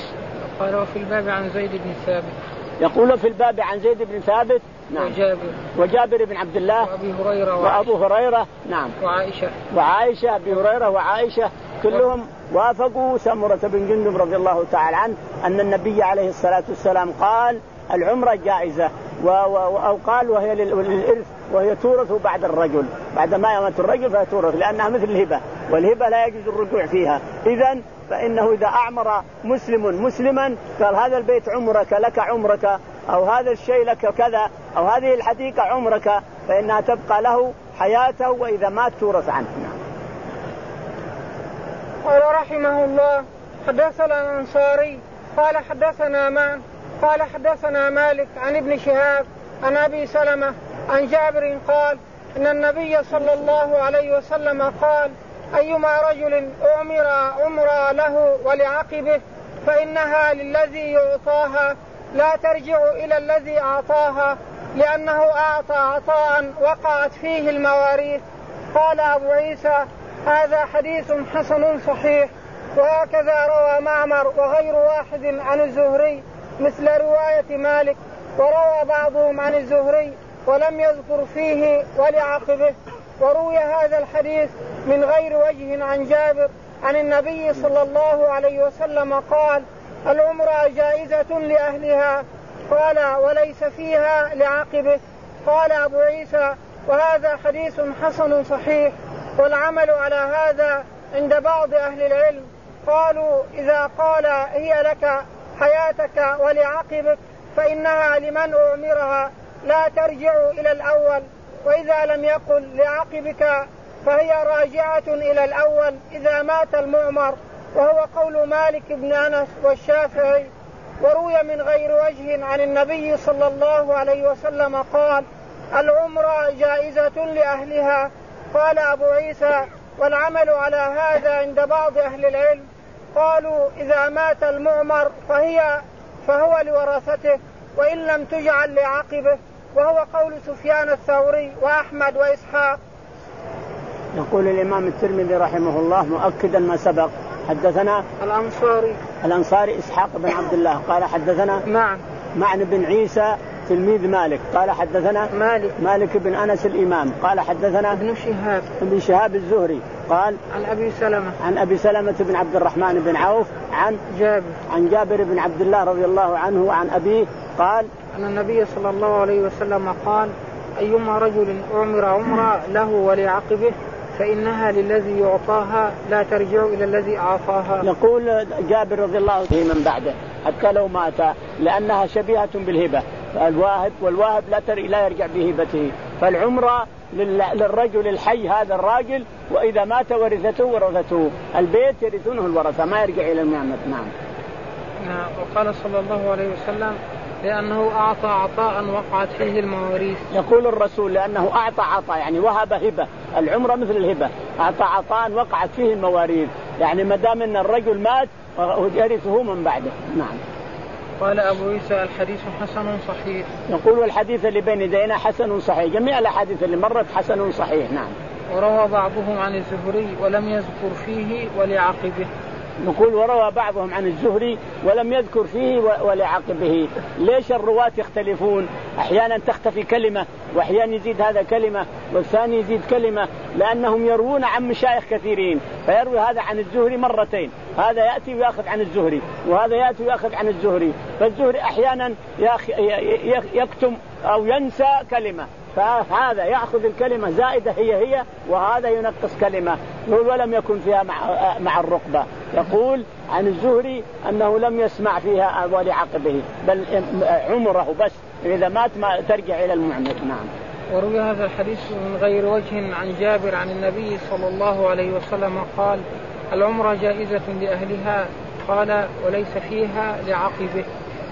قال وفي الباب عن زيد بن ثابت. يقول في الباب عن زيد بن ثابت نعم. وجابر وجابر بن عبد الله وأبي هريرة وأبو هريرة نعم وعائشة وعائشة أبي هريرة وعائشة كلهم وافقوا سمرة بن جندب رضي الله تعالى عنه أن النبي عليه الصلاة والسلام قال العمرة جائزة و... و... أو قال وهي للإرث وهي تورث بعد الرجل، بعد ما يموت الرجل فهي تورث لأنها مثل الهبة، والهبة لا يجوز الرجوع فيها. إذن فإنه إذا أعمر مسلم مسلما قال هذا البيت عمرك لك عمرك أو هذا الشيء لك كذا أو هذه الحديقة عمرك فإنها تبقى له حياته وإذا مات تورث عنه. قال رحمه الله حدثنا الأنصاري قال حدثنا مان قال حدثنا مالك عن ابن شهاب عن أبي سلمة عن جابر قال إن النبي صلى الله عليه وسلم قال أيما رجل أمر عمر له ولعقبه فإنها للذي يعطاها لا ترجع إلى الذي أعطاها لأنه أعطى عطاء وقعت فيه المواريث. قال أبو عيسى هذا حديث حسن صحيح. وهكذا روى معمر وغير واحد عن الزهري مثل رواية مالك، وروى بعضهم عن الزهري ولم يذكر فيه ولعقبه. وروي هذا الحديث من غير وجه عن جابر عن النبي صلى الله عليه وسلم قال العمرة جائزة لأهلها قال وليس فيها لعقبه. قال أبو عيسى وهذا حديث حسن صحيح، والعمل على هذا عند بعض أهل العلم. قالوا إذا قال هي لك حياتك ولعقبك فإنها لمن أعمرها لا ترجع إلى الأول، وإذا لم يقل لعقبك فهي راجعة إلى الأول إذا مات المعمر، وهو قول مالك بن أنس والشافعي. وروي من غير وجه عن النبي صلى الله عليه وسلم قال العمرة جائزة لأهلها. قال أبو عيسى والعمل على هذا عند بعض أهل العلم. قالوا إذا مات المعمر فهي فهو لورثته وإن لم تجعل لعقبه، وهو قول سفيان الثوري وأحمد وإسحاق. يقول الإمام الترمذي رحمه الله مؤكدا ما سبق: حدثنا الأنصاري الأنصاري إسحاق بن عبد الله قال حدثنا معن معن بن عيسى تلميذ مالك قال حدثنا مالك مالك بن أنس الإمام قال حدثنا ابن شهاب ابن شهاب الزهري قال عن أبي سلمة عن أبي سلمة بن عبد الرحمن بن عوف عن جابر عن جابر بن عبد الله رضي الله عنه وعن أبيه قال أن النبي صلى الله عليه وسلم قال أيما رجل أعمر عمرة له ولعقبه فإنها للذي يعطاها لا ترجع إلى الذي أعطاها. يقول جابر رضي الله عنه من بعده حتى لو مات لأنها شبيهة بالهبة، الواهب والواهب لا تر... لا يرجع بهبته، فالعمرة لل... للرجل الحي هذا الراجل، وإذا مات ورثته ورثته، البيت يرثونه الورثة ما يرجع إلى المعمر. نعم. نعم. وقال صلى الله عليه وسلم لأنه أعطى عطاء وقعت فيه المواريث. يقول الرسول لأنه أعطى عطاء يعني وهب هبة، العمرة مثل الهبة، أعطى عطاء وقعت فيه المواريث، يعني ما دام أن الرجل مات يرثه من بعده. نعم. قال أبو عيسى الحديث حسن صحيح. يقول الحديث اللي بين يدينا حسن صحيح، جميع الأحاديث اللي مرت حسن صحيح. نعم. وروى بعضهم عن الزهري ولم يذكر فيه ولعقبه. نقول وروى بعضهم عن الزهري ولم يذكر فيه ولعقبه. ليش الرواة يختلفون؟ أحيانا تختفي كلمة وأحيانا يزيد هذا كلمة والثاني يزيد كلمة، لأنهم يروون عن مشايخ كثيرين، فيروي هذا عن الزهري مرتين، هذا يأتي ويأخذ عن الزهري وهذا يأتي ويأخذ عن الزهري، فالزهري أحيانا يكتم أو ينسى كلمة، فهذا يأخذ الكلمة زائدة هي هي وهذا ينقص كلمة، ولم يكن فيها مع, مع الرقبة. يقول عن الزهري أنه لم يسمع فيها ولعقبه بل عمره بس، إذا مات ما ترجع إلى المعمر. نعم. وروي هذا الحديث من غير وجه عن جابر عن النبي صلى الله عليه وسلم قال العمرة جائزة لأهلها، قال وليس فيها لعقبه.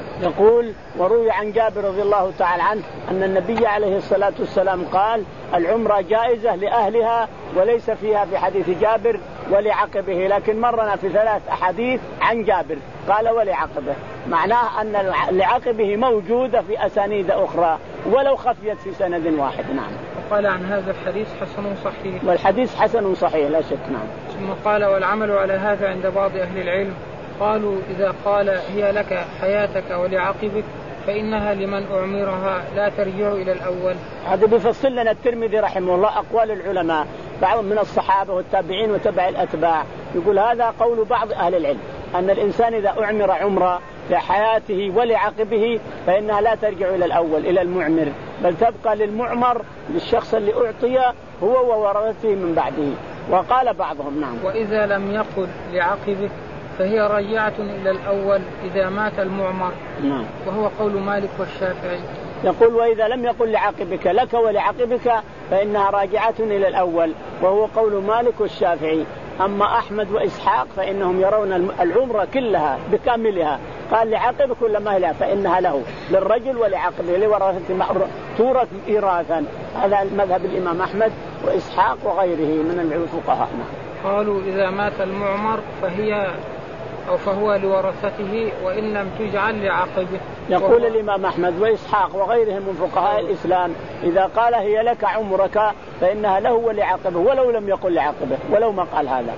يقول وروي عن جابر رضي الله تعالى عنه أن النبي عليه الصلاة والسلام قال العمرة جائزة لأهلها وليس فيها في حديث جابر ولعقبه، لكن مرنا في ثلاث أحاديث عن جابر قال ولعقبه، معناه أن لعقبه موجودة في أسانيد أخرى ولو خفيت في سند واحد. نعم. وقال عن هذا الحديث حسن صحيح، والحديث حسن صحيح لا شك. نعم. ثم قال والعمل على هذا عند بعض أهل العلم. قالوا إذا قال هي لك حياتك ولعقبك فإنها لمن أعمرها لا ترجع إلى الأول. هذا بيفصل لنا الترمذي رحمه الله أقوال العلماء بعض من الصحابة والتابعين وتبع الأتباع، يقول هذا قول بعض أهل العلم أن الإنسان إذا أعمر عمرة لحياته ولعقبه فإنها لا ترجع إلى الأول إلى المعمر، بل تبقى للمعمر للشخص اللي أعطي هو وورثته من بعده. وقال بعضهم نعم وإذا لم يقل لعقبك فهي راجعة إلى الأول إذا مات المعمر. نعم. وهو قول مالك والشافعي. يقول وإذا لم يقل لعقبك لك ولعقبك فإنها راجعة إلى الأول، وهو قول مالك والشافعي. أما أحمد وإسحاق فإنهم يرون العمرة كلها بكاملها، قال لعقبك ولا ما لها فإنها له للرجل ولعقبه لورثة تورث إيراثا. هذا مذهب الإمام أحمد وإسحاق وغيره من الفقهاء. قالوا إذا مات المعمر فهي أو فهو لورثته وإن لم تجعل لعقبه. يقول الإمام أحمد وإسحاق وغيرهم من فقهاء الإسلام إذا قال هي لك عمرك فإنها له ولعقبه ولو لم يقل لعقبه ولو ما قال هذا.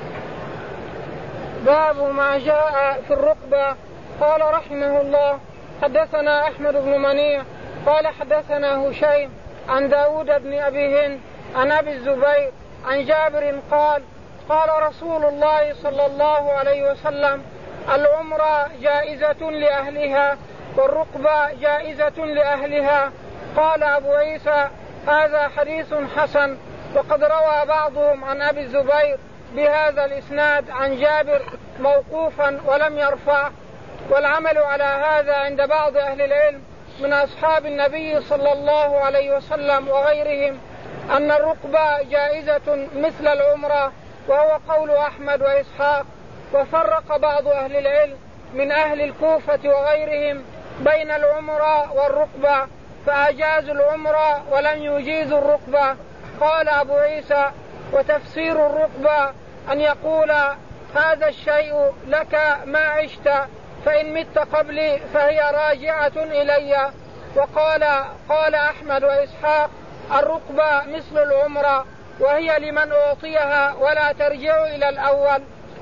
باب ما جاء في الرقبة. قال رحمه الله حدثنا أحمد بن منيع قال حدثنا هشيم عن داود بن أبي هند عن أبي الزبير عن جابر قال قال رسول الله صلى الله عليه وسلم العمرة جائزة لأهلها والرقبة جائزة لأهلها. قال أبو عيسى هذا حديث حسن. وقد روى بعضهم عن أبي الزبير بهذا الإسناد عن جابر موقوفا ولم يرفع. والعمل على هذا عند بعض أهل العلم من أصحاب النبي صلى الله عليه وسلم وغيرهم أن الرقبة جائزة مثل العمرة، وهو قول أحمد وإسحاق. وفرق بعض أهل العلم من أهل الكوفة وغيرهم بين العمرة والرقبة، فأجازوا العمرة ولم يجيزوا الرقبة. قال أبو عيسى وتفسير الرقبة أن يقول هذا الشيء لك ما عشت، فإن مت قبلي فهي راجعة إلي. وقال قال أحمد وإسحاق الرقبة مثل العمرة وهي لمن أعطيها ولا ترجع إلى الأول.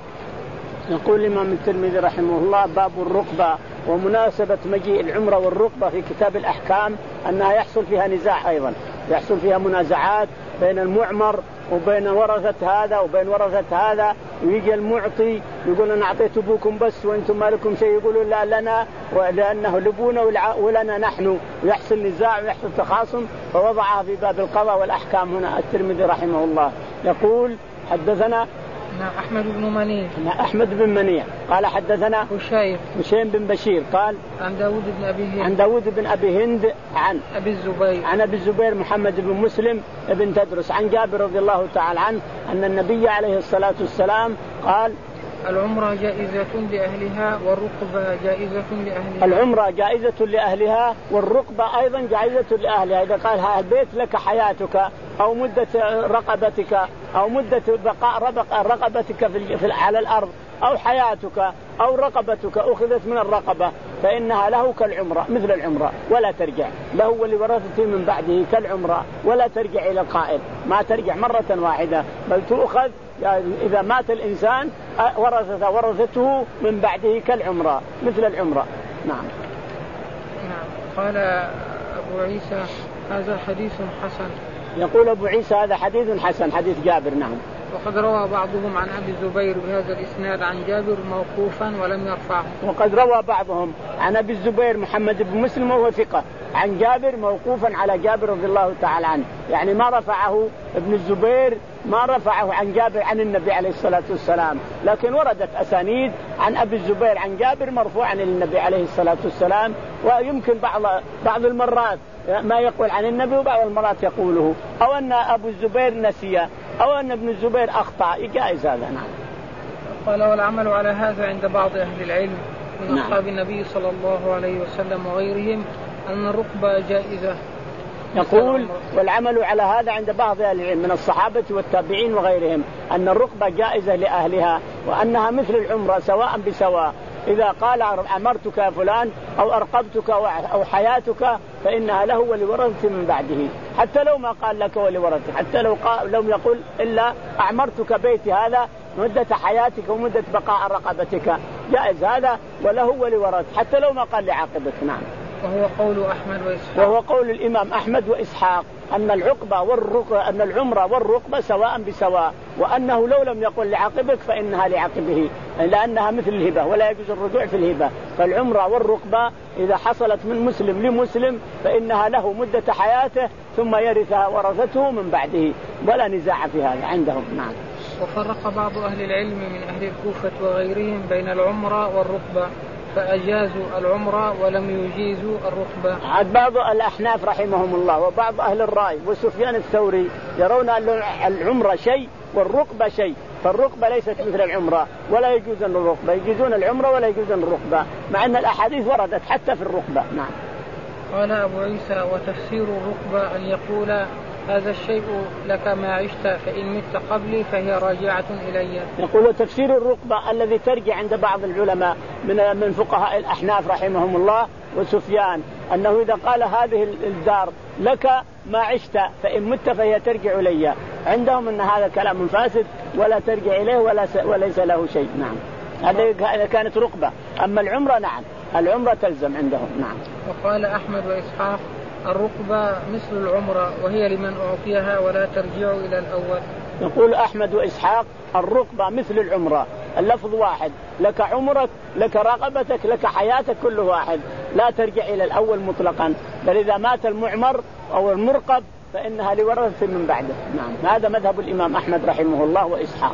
يقول الإمام الترمذي رحمه الله باب الرقبة ومناسبة مجيء العمرة والرقبة في كتاب الأحكام أنها يحصل فيها نزاع، أيضا يحصل فيها منازعات بين المعمر وبين ورثة هذا وبين ورثة هذا، ويجي المعطي يقول أنا أعطيت أبوكم بس وأنتم ما لكم شيء، يقولوا لا لنا ولأنه لبونا ولنا نحن، ويحصل نزاع ويحصل تخاصم. فوضعها في باب القضاء والأحكام هنا الترمذي رحمه الله. يقول حدثنا أحمد بن منيع أحمد بن منيع قال حدثنا هشيم هشيم بن بشير قال عن داود بن أبي هند عن داود بن أبي هند عن أبي الزبير عن أبي الزبير محمد بن مسلم بن تدرس عن جابر رضي الله تعالى عنه أن النبي عليه الصلاة والسلام قال العمرة جائزة لأهلها والرقبة جائزة لأهلها. العمرة جائزة لأهلها والرقبة أيضا جائزة لأهلها. إذا قال هذا البيت لك حياتك أو مدة رقبتك أو مدة بقاء رقبتك في على الأرض أو حياتك أو رقبتك أخذت من الرقبة فإنها له كالعمرة مثل العمرة ولا ترجع له ولورثته من بعده كالعمرة ولا ترجع إلى القائل، ما ترجع مرة واحدة بل تؤخذ يعني إذا مات الإنسان ورثته ورثته من بعده كالعمرة مثل العمرة. نعم. نعم. قال أبو عيسى هذا حديث حسن. يقول أبو عيسى هذا حديث حسن حديث جابر. نعم. وقد روى بعضهم عن أبي الزبير بهذا الإسناد عن جابر موقوفا ولم يرفعه. وقد روى بعضهم عن أبي الزبير محمد بن مسلم وهو ثقة عن جابر موقوفا على جابر رضي الله تعالى عنه، يعني ما رفعه ابن الزبير ما رفعه عن جابر عن النبي عليه الصلاة والسلام، لكن وردت أسانيد عن أبي الزبير عن جابر مرفوعا للنبي عليه الصلاة والسلام. ويمكن بعض بعض المرات ما يقول عن النبي وبعض المرات يقوله، أو أن أبو الزبير نسي أو أن ابن الزبير أخطأ، جائز هذا. نعم. قال والعمل على هذا عند بعض أهل العلم من أصحاب النبي صلى الله عليه وسلم وغيرهم أن الرقبة جائزة. يقول والعمل على هذا عند بعض أهل العلم من الصحابة والتابعين وغيرهم أن الرقبة جائزة لأهلها وأنها مثل العمرة سواء بسواء. إذا قال أمرتك يا فلان أو أرقبتك أو حياتك فإنها له ولورثته من بعده، حتى لو ما قال لك ولورثته، حتى لو قال لو يقول إلا أعمرتك بيتي هذا مدة حياتك ومدة بقاء رقبتك، جائز هذا وله ولورثته حتى لو ما قال لعاقبك. نعم. وهو قول أحمد وإسحاق. وهو قول الإمام أحمد وإسحاق أن العقبة والرقبة أن العمرة والرقبة سواء بسواء، وأنه لو لم يقل لعاقبك فإنها لعاقبه لأنها مثل الهبة ولا يجوز الرجوع في الهبة. فالعمرة والرقبة إذا حصلت من مسلم لمسلم فإنها له مدة حياته ثم يرثها ورثته من بعده ولا نزاع في هذا عندهم. نعم. وفرق بعض أهل العلم من أهل الكوفة وغيرهم بين العمرة والرقبة فأجازوا العمرة ولم يجيزوا الركبة. عاد بعض الأحناف رحمهم الله وبعض أهل الرأي وسفيان الثوري يرون أن العمرة شيء والركبة شيء، فالركبة ليست مثل العمرة ولا يجوز الركبة، يجوزون العمرة ولا يجوزون الركبة، مع أن الأحاديث وردت حتى في الركبة. نعم. قال أبو عيسى وتفسير الركبة أن يقول هذا الشيء لك ما عشت فإن مت قبلي فهي راجعة إلي. يقول تفسير الركبة الذي ترجع عند بعض العلماء من من فقهاء الأحناف رحمهم الله وسفيان أنه إذا قال هذه الدار لك ما عشت فإن مت فهي ترجع إلي، عندهم أن هذا كلام فاسد ولا ترجع إليه ولا وليس له شيء. نعم. هذه كانت ركبة. أما العمرة نعم العمرة تلزم عندهم. نعم. وقال أحمد وإسحاق الركبة مثل العمرة وهي لمن أعطيها ولا ترجع إلى الأول. يقول أحمد وإسحاق الركبة مثل العمرة، اللفظ واحد، لك عمرك لك رقبتك لك حياتك كله واحد، لا ترجع إلى الأول مطلقا، بل إذا مات المعمر أو المرقب فإنها لورثة من بعده. نعم، هذا مذهب الإمام أحمد رحمه الله وإسحاق.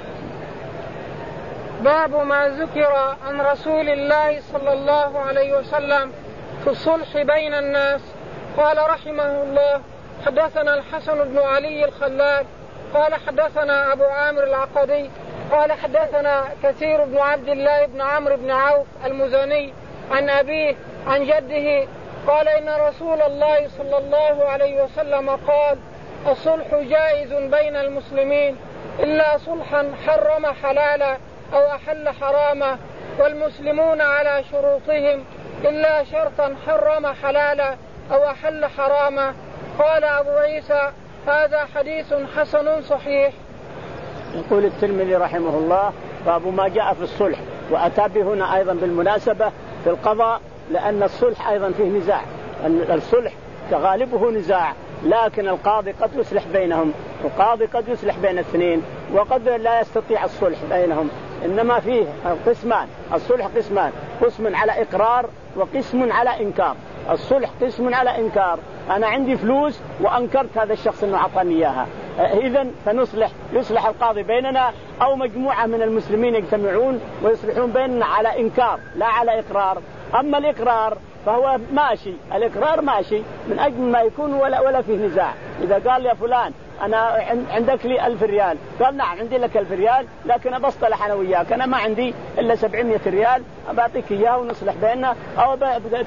باب ما ذكر عن رسول الله صلى الله عليه وسلم في الصلح بين الناس. قال رحمه الله: حدثنا الحسن بن علي الخلال قال حدثنا أبو عامر العقدي قال حدثنا كثير بن عبد الله بن عمرو بن عوف المزني عن أبيه عن جده قال إن رسول الله صلى الله عليه وسلم قال: الصلح جائز بين المسلمين إلا صلحا حرم حلالا أو أحل حراما، والمسلمون على شروطهم إلا شرطا حرم حلالا أو أحل حراما. قال أبو عيسى: هذا حديث حسن صحيح. يقول الترمذي رحمه الله: باب ما جاء في الصلح. وأتى به هنا أيضا بالمناسبة في القضاء، لأن الصلح أيضا فيه نزاع. الصلح كغالبه نزاع، لكن القاضي قد يصلح بينهم، القاضي قد يصلح بين الاثنين وقد لا يستطيع الصلح بينهم. إنما فيه قسمان، الصلح قسمان: قسم على إقرار وقسم على إنكار. الصلح قسم على إنكار، أنا عندي فلوس وأنكرت هذا الشخص أنه أعطاني إياها، إذن فنصلح، يصلح القاضي بيننا أو مجموعة من المسلمين يجتمعون ويصلحون بيننا على إنكار لا على إقرار. أما الإقرار فهو ماشي، الإقرار ماشي من أجل ما يكون ولا ولا فيه نزاع. إذا قال يا فلان أنا عندك لي ألف ريال، قال نعم عندي لك ألف ريال، لكن أبصطلح أنا وياك، أنا ما عندي إلا سبعمية ريال، أبعطيك إياه ونصلح بيننا، أو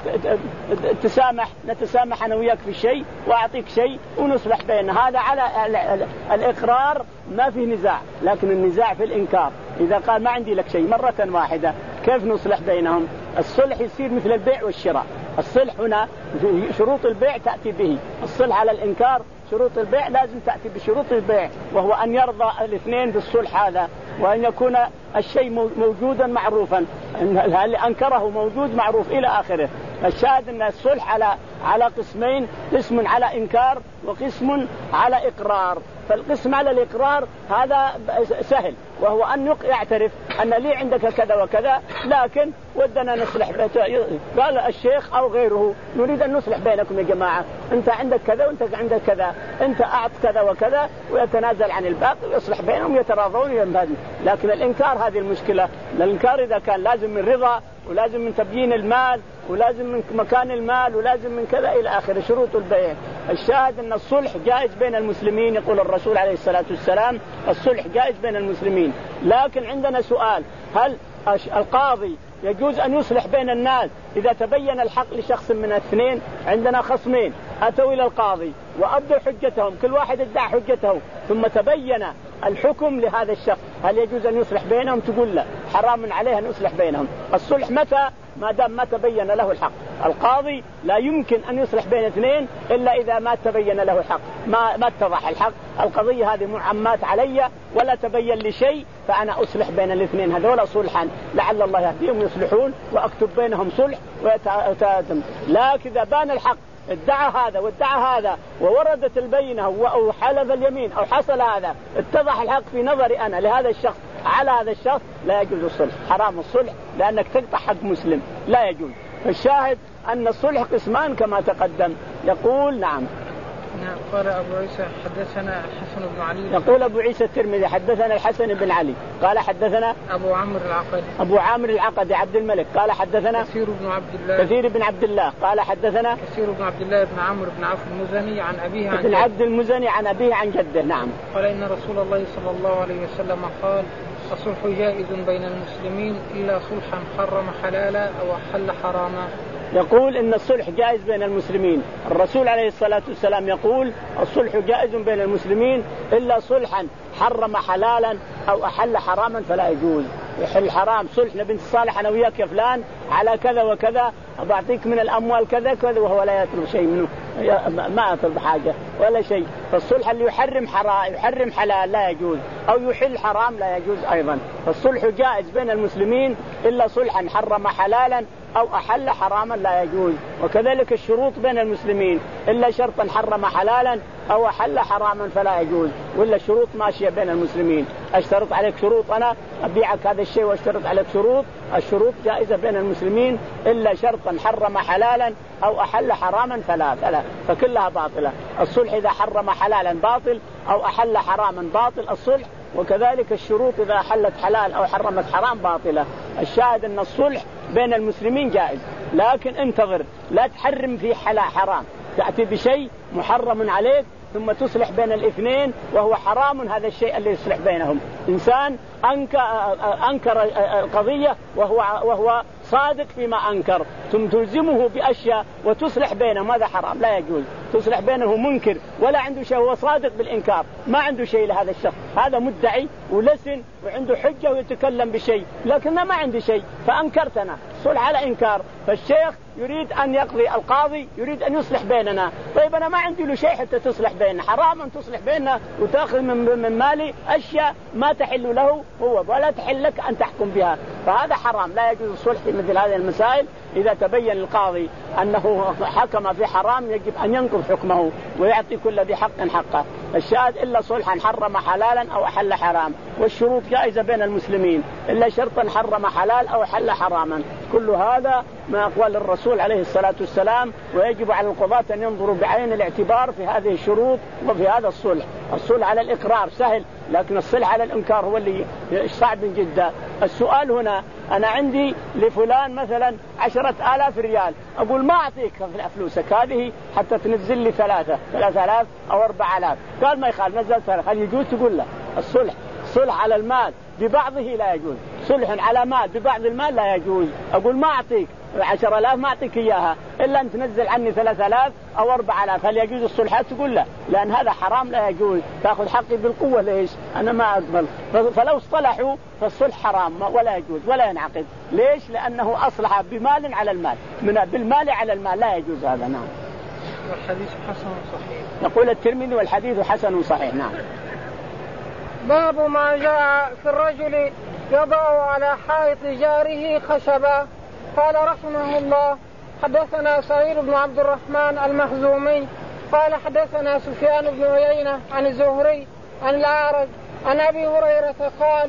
تسامح نتسامح أنا وياك في شيء وأعطيك شيء ونصلح بيننا. هذا على الإقرار ما فيه نزاع، لكن النزاع في الإنكار. إذا قال ما عندي لك شيء مرة واحدة، كيف نصلح بينهم؟ الصلح يصير مثل البيع والشراء. الصلح هنا شروط البيع تأتي به، الصلح على الإنكار شروط البيع لازم تأتي بشروط البيع، وهو أن يرضى الاثنين بالصلح هذا، وأن يكون الشيء موجودا معروفا، اللي أنكره موجود معروف إلى آخره. الشاهد أن الصلح على على قسمين: قسم على إنكار وقسم على إقرار. فالقسم على الإقرار هذا سهل، وهو أن يعترف أن لي عندك كذا وكذا، لكن ودنا نصلح. قال الشيخ أو غيره: نريد أن نصلح بينكم يا جماعة، أنت عندك كذا وأنت عندك كذا، أنت أعط كذا وكذا، ويتنازل عن الباقي ويصلح بينهم يتراضون ينبذون. لكن الإنكار هذه المشكلة. الإنكار إذا كان لازم من رضا، ولازم من تبيين المال، ولازم من مكان المال، ولازم من كذا إلى آخر شروط البيع. الشاهد أن الصلح جائز بين المسلمين، يقول الرسول عليه الصلاة والسلام: الصلح جائز بين المسلمين. لكن عندنا سؤال: هل القاضي يجوز أن يصلح بين الناس إذا تبين الحق لشخص من الاثنين؟ عندنا خصمين أتوا إلى القاضي وأبدوا حجتهم، كل واحد ادعى حجته، ثم تبين الحكم لهذا الشخص، هل يجوز أن يصلح بينهم؟ تقول لا، حرام عليه أن يصلح بينهم. الصلح متى؟ ما دام ما تبين له الحق. القاضي لا يمكن أن يصلح بين اثنين إلا إذا ما تبين له الحق، ما ما اتضح الحق، القضية هذه معمات علي ولا تبين لي شيء، فأنا أصلح بين الاثنين هذول صلحا، لعل الله يهديهم يصلحون وأكتب بينهم صلح ويتم. لكن إذا بان الحق، ادعى هذا وادعى هذا ووردت البينة أو حلف اليمين أو حصل هذا، اتضح الحق في نظري أنا لهذا الشخص على هذا الشخص، لا يجوز الصلح، حرام الصلح، لأنك تقطع حق مسلم، لا يجوز. فالشاهد أن الصلح قسمان كما تقدم. يقول نعم. نعم. قال أبو عيسى: حدثنا الحسن بن علي. يقول أبو عيسى الترمذي: حدثنا الحسن بن علي قال حدثنا أبو عامر العقدي. أبو عامر العقدي عبد الملك قال حدثنا كثير بن عبد الله. كثير بن عبد الله قال حدثنا كثير بن عبد الله بن عمرو بن عوف المزني عن أبيه عن بن عبد المزني عن أبيه عن جده. نعم. قال إن رسول الله صلى الله عليه وسلم قال: الصلح جائز بين المسلمين إلا صلحا حرم حلالا أو أحل حراما. يقول إن الصلح جائز بين المسلمين. الرسول عليه الصلاة والسلام يقول: الصلح جائز بين المسلمين إلا صلحا حرم حلالا أو أحل حراما فلا يجوز. يحل حرام صلح بنت صالح أنا وياك يا فلان على كذا وكذا، أبعطيك من الأموال كذا كذا، وهو لا يطلب شيء منه، ما يطلب حاجة ولا شيء. فالصلح اللي يحرم حرام يحرم حلال لا يجوز، أو يحل حرام لا يجوز أيضا. فالصلح جائز بين المسلمين إلا صلحا حرم حلالا أو أحل حراما لا يجوز. وكذلك الشروط بين المسلمين إلا شرطا حرم حلالا أو أحل حراما فلا يجوز، ولا الشروط ماشية بين المسلمين. أشترط عليك شروط أنا أبيعك هذا الشيء وأشترط عليك شروط، الشروط جائزة بين المسلمين إلا شرطا حرم حلالا أو أحل حراما فلا فلا فكلها باطلة. الصلح إذا حرم حلالا باطل أو أحل حراما باطل الصلح، وكذلك الشروط إذا حلت حلال أو حرمت حرام باطلة. الشاهد أن الصلح بين المسلمين جائز، لكن انتظر لا تحرم في حلال حرام، تأتي بشيء محرم عليك ثم تصلح بين الاثنين وهو حرام. هذا الشيء اللي يصلح بينهم إنسان أنكر القضية وهو وهو صادق فيما أنكر، ثم تلزمه بأشياء وتصلح بينهم، هذا حرام لا يجوز. تصلح بينه منكر ولا عنده شيء، هو صادق بالإنكار ما عنده شيء لهذا الشخص، هذا مدعي ولسن وعنده حجة ويتكلم بشيء لكنه ما عنده شيء فأنكرتنا، صلح على إنكار. فالشيخ يريد أن يقضي، القاضي يريد أن يصلح بيننا، طيب أنا ما عندي له شيء حتى تصلح بيننا، حرام أن تصلح بيننا وتأخذ من, من مالي أشياء ما تحل له هو ولا تحل لك أن تحكم بها، فهذا حرام لا يجوز الصلح في مثل هذه المسائل. إذا تبين القاضي أنه حكم في حرام يجب أن ينقض حكمه ويعطي كل ذي حق حقه. الشاهد إلا صلحا حرم حلالا أو أحل حرام، والشروط جائزة بين المسلمين إلا شرطا حرم حلال أو أحل حراما. كل هذا ما أقوال الرسول عليه الصلاة والسلام، ويجب على القضاة أن ينظروا بعين الاعتبار في هذه الشروط وفي هذا الصلح. الصلح على الإقرار سهل، لكن الصلح على الإنكار هو اللي صعب جدا. السؤال هنا أنا عندي لفلان مثلا عشرة آلاف ريال، أقول ما أعطيك فلوسك هذه حتى تنزل لي ثلاثة ثلاثة آلاف أو أربعة آلاف، قال ما يخالف نزل ثلاثة، هل يجوز؟ تقول له الصلح صلح على المال ببعضه لا يجوز، صلح على مال ببعض المال لا يجوز. أقول ما أعطيك عشرة آلاف ما أعطيك إياها إلا أن تنزل عني ثلاثة آلاف أو أربعة آلاف، هل يجوز الصلح؟ تقول لا، لأن هذا حرام لا يجوز، تأخذ حقي بالقوة. ليش؟ أنا ما أقبل. فلو اصطلحوا فالصلح حرام ولا يجوز ولا ينعقد. ليش؟ لأنه أصلح بمال على المال، من بالمال على المال لا يجوز هذا. نعم. والحديث حسن صحيح. يقول الترمذي والحديث حسن صحيح. نعم. باب ما جاء في الرجل يضع على حائط جاره خشبا. قال رحمه الله حدثنا سعيد بن عبد الرحمن المخزومي قال حدثنا سفيان بن عيينة عن الزهري عن الأعرج عن أبي هريرة قال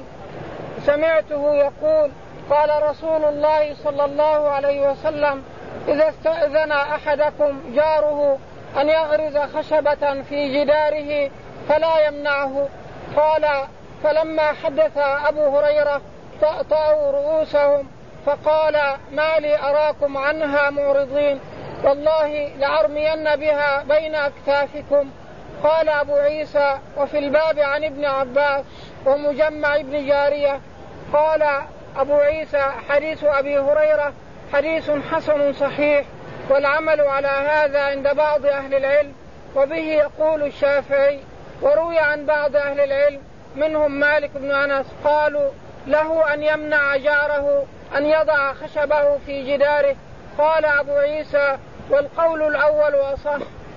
سمعته يقول قال رسول الله صلى الله عليه وسلم إذا استأذن أحدكم جاره أن يغرز خشبة في جداره فلا يمنعه. قال فلما حدث أبو هريرة طأطأوا رؤوسهم فقال ما لي أراكم عنها معرضين، والله لأرمين بها بين أكتافكم. قال أبو عيسى وفي الباب عن ابن عباس ومجمع ابن جارية. قال أبو عيسى حديث أبي هريرة حديث حسن صحيح، والعمل على هذا عند بعض أهل العلم، وبه يقول الشافعي. وروي عن بعض أهل العلم منهم مالك بن أنس قالوا له أن يمنع جاره أن يضع خشبه في جداره. قال أبو عيسى والقول الأول أصح.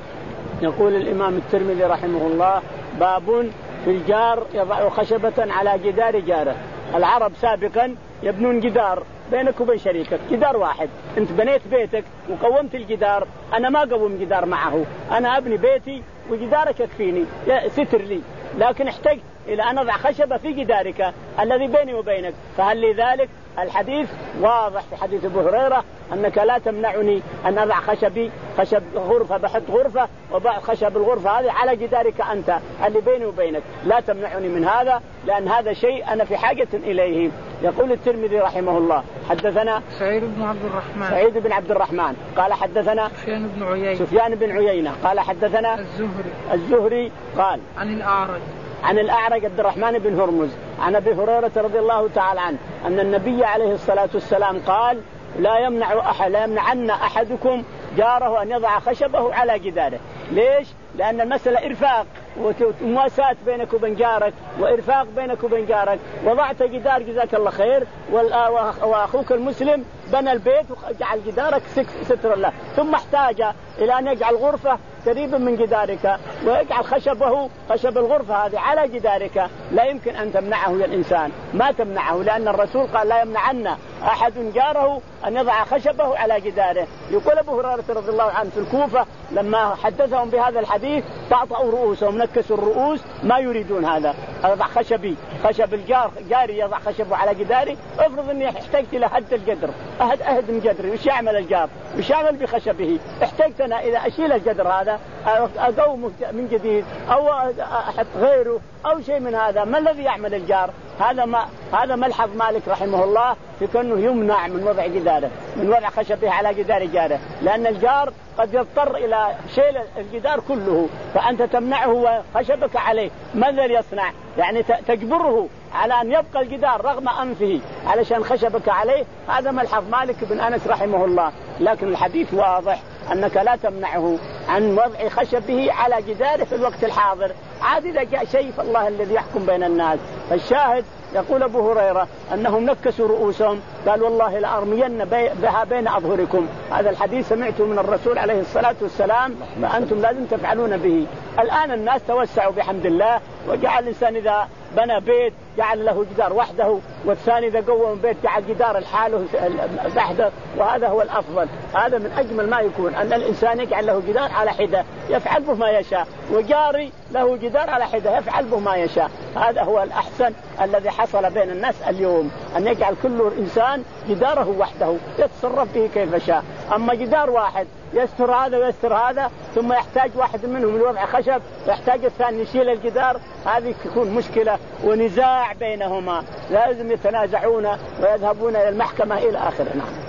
يقول الإمام الترمذي رحمه الله باب في الجار يضع خشبة على جدار جاره. العرب سابقا يبنون جدار بينك وبين شريكك، جدار واحد، انت بنيت بيتك وقومت الجدار، انا ما قوم جدار معه، انا ابني بيتي وجدارك يكفيني ستر لي، لكن احتجت الى ان اضع خشبة في جدارك الذي بيني وبينك، فهل لذلك الحديث واضح في حديث ابو هريرة انك لا تمنعني ان اضع خشبي خشب غرفة، بحط غرفة وضع خشب الغرفة هذه على جدارك انت اللي بيني وبينك، لا تمنعني من هذا لان هذا شيء انا في حاجة اليه. يقول الترمذي رحمه الله حدثنا سعيد بن عبد الرحمن سعيد بن عبد الرحمن قال حدثنا سفيان بن عيينة سفيان بن عيينة قال حدثنا الزهري الزهري قال عن الأعرج عن الأعرج عبد الرحمن بن هرمز عن أبي هريرة رضي الله تعالى عنه أن النبي عليه الصلاة والسلام قال لا يمنع أحد لا يمنعن أحدكم جاره أن يضع خشبه على جداره. ليش؟ لأن المسألة إرفاق ومواساة بينك وبين جارك وإرفاق بينك وبين جارك، وضعت جدار جزاك الله خير وأخوك المسلم بنى البيت وجعل جدارك ستر له، ثم احتاج إلى أن يجعل غرفة قريبا من جدارك ويجعل خشبه خشب الغرفة هذه على جدارك، لا يمكن أن تمنعه يا الإنسان، ما تمنعه، لأن الرسول قال لا يمنعن أحد جاره أن يضع خشبه على جداره. يقول أبو هريرة رضي الله عنه في الكوفة لما حدثهم بهذا الحديث طأطأوا رؤوسهم، نكسوا الرؤوس، ما يريدون هذا. أضع خشبي خشب الجار جاري يضع خشبه على جداري، افرض اني احتجت الى هد الجدر، اهد اهدم جدري، وش يعمل الجار؟ وش يعمل بخشبه؟ احتجت انا اذا اشيل الجدر هذا اقوم من جديد او احط غيره او شيء من هذا، ما الذي يعمل الجار؟ هذا ما هذا ملحظ مالك رحمه الله في كونه يمنع من وضع جداره، من وضع خشبه على جدار جاره، لان الجار قد يضطر الى شيل الجدار كله، فانت تمنعه وخشبك عليه، ماذا يصنع؟ يعني تجبره على أن يبقى الجدار رغم أنفه علشان خشبك عليه. هذا ملحظ مالك بن أنس رحمه الله. لكن الحديث واضح أنك لا تمنعه عن وضع خشبه على جداره في الوقت الحاضر، عاد إذا جاء شيء فالله الذي يحكم بين الناس. فالشاهد يقول أبو هريرة أنهم نكسوا رؤوسهم، قال والله لأرمين بها بين أظهركم. هذا الحديث سمعته من الرسول عليه الصلاة والسلام، فأنتم لازم تفعلون به. الآن الناس توسعوا بحمد الله، وجعل الإنسان إذا بنى بيت جعل له جدار وحده، والثاني إذا قوم بيت جعل جدار الحاله وحده، وهذا هو الأفضل. هذا من أجمل ما يكون أن الإنسان يجعل له جدار على حدة يفعل به ما يشاء، وجاري له جدار على حدة يفعل به ما يشاء. هذا هو الأحسن الذي حصل بين الناس اليوم، أن يجعل كل إنسان جداره وحده يتصرف به كيف شاء. أما جدار واحد يستر هذا ويستر هذا، ثم يحتاج واحد منهم لوضع خشب، يحتاج الثاني يشيل الجدار، هذه تكون مشكلة ونزاع بينهما، لازم يتنازعون ويذهبون إلى المحكمة إلى آخره. نعم.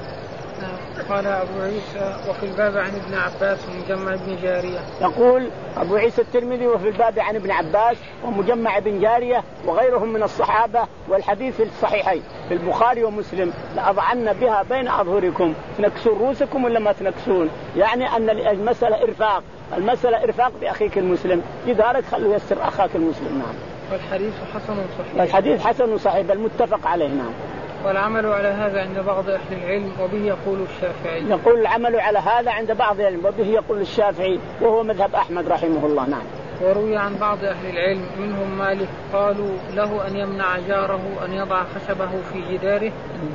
قال أبو عيسى وفي الباب عن ابن عباس ومجمع ابن جارية. يقول أبو عيسى الترمذي وفي الباب عن ابن عباس ومجمع ابن جارية وغيرهم من الصحابة، والحديث الصحيحين في البخاري ومسلم، لأضعن بها بين أظهركم، تنكسون رؤوسكم ولا ما تنكسون؟ يعني أن المسألة إرفاق، المسألة إرفاق بأخيك المسلم، جدارك خلوا يستر أخاك المسلم. نعم. والحديث حسن صحيح. الحديث حسن صحيح بل متفق عليه. نعم. والعمل على هذا عند بعض أهل العلم وبه يقول الشافعي. يقول العمل على هذا عند بعض العلم وبه يقول الشافعي، وهو مذهب أحمد رحمه الله. نعم. وروي عن بعض أهل العلم منهم مالك قالوا له أن يمنع جاره أن يضع خشبه في جداره.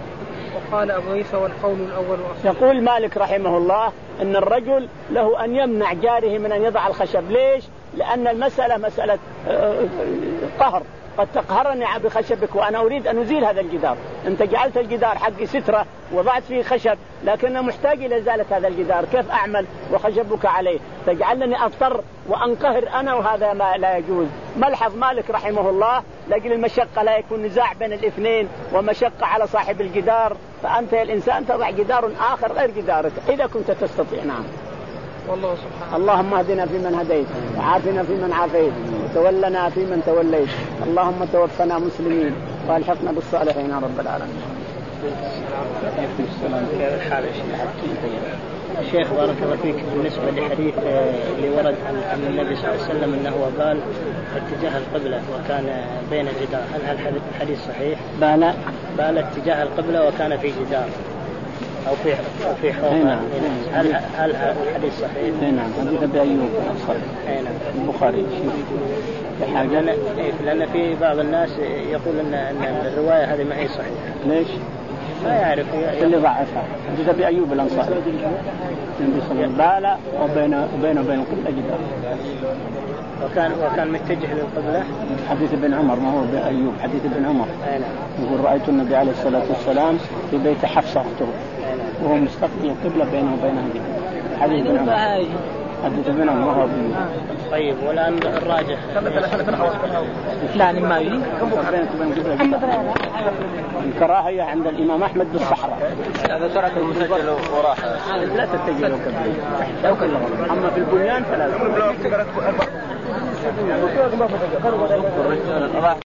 وقال أبو عيسى والقول الأول أصح. يقول مالك رحمه الله أن الرجل له أن يمنع جاره من أن يضع الخشب. ليش؟ لأن المسألة مسألة قهر، قد تقهرني بخشبك وأنا أريد أن أزيل هذا الجدار. أنت جعلت الجدار حقي سترة وضعت فيه خشب، لكن محتاج إلى إزالة هذا الجدار، كيف أعمل وخشبك عليه؟ تجعلني أضطر وأنقهر أنا، وهذا ما لا يجوز. ملحظ مالك رحمه الله لأجل المشقة، لا يكون نزاع بين الاثنين ومشقة على صاحب الجدار، فأنت يا الإنسان تضع جدار آخر غير جدارك إذا كنت تستطيع. نعم. والله سبحانه. اللهم اهدنا فيمن هديت، وعافنا فيمن عافيت، وتولنا فيمن توليت، اللهم توفنا مسلمين والحقنا بالصالحين يا رب العالمين. الشيخ بارك الله فيك، بالنسبة لحديث اللي ورد عن النبي صلى الله عليه وسلم أنه قال اتجاه القبلة وكان بين الجدار، هل هذا الحديث صحيح؟ بال بال اتجاه القبلة وكان في جدار أو في أو في حوض. هل هل الحديث صحيح؟ نعم. حديث أبي أيوب الأنصاري. نعم. البخاري. لأن لأن في بعض الناس يقول أن أن الرواية هذه ما هي صحيحة. ليش؟ ما يعرف اللي ضعفها. حديث أبي أيوب الأنصاري. النبي صلى الله عليه وسلم وبين وبين وبين القبلة جدار. وكان وكان متجه للقبلة. حديث ابن عمر، ما هو ابن أيوب، حديث ابن عمر. يقول رأيت النبي عليه الصلاة والسلام في بيت حفصة أخته وهو مستقبل القبلة بينه وبينها جدار. حديث ابن عمر. حديث ابن عمر وهو ابن. طيب والآن الراجح. لا ما يجي. الكراهية عند الإمام أحمد بالصحراء. هذا ترك المسجل وراح. لا تتجه قبله. أما في البنيان فلا.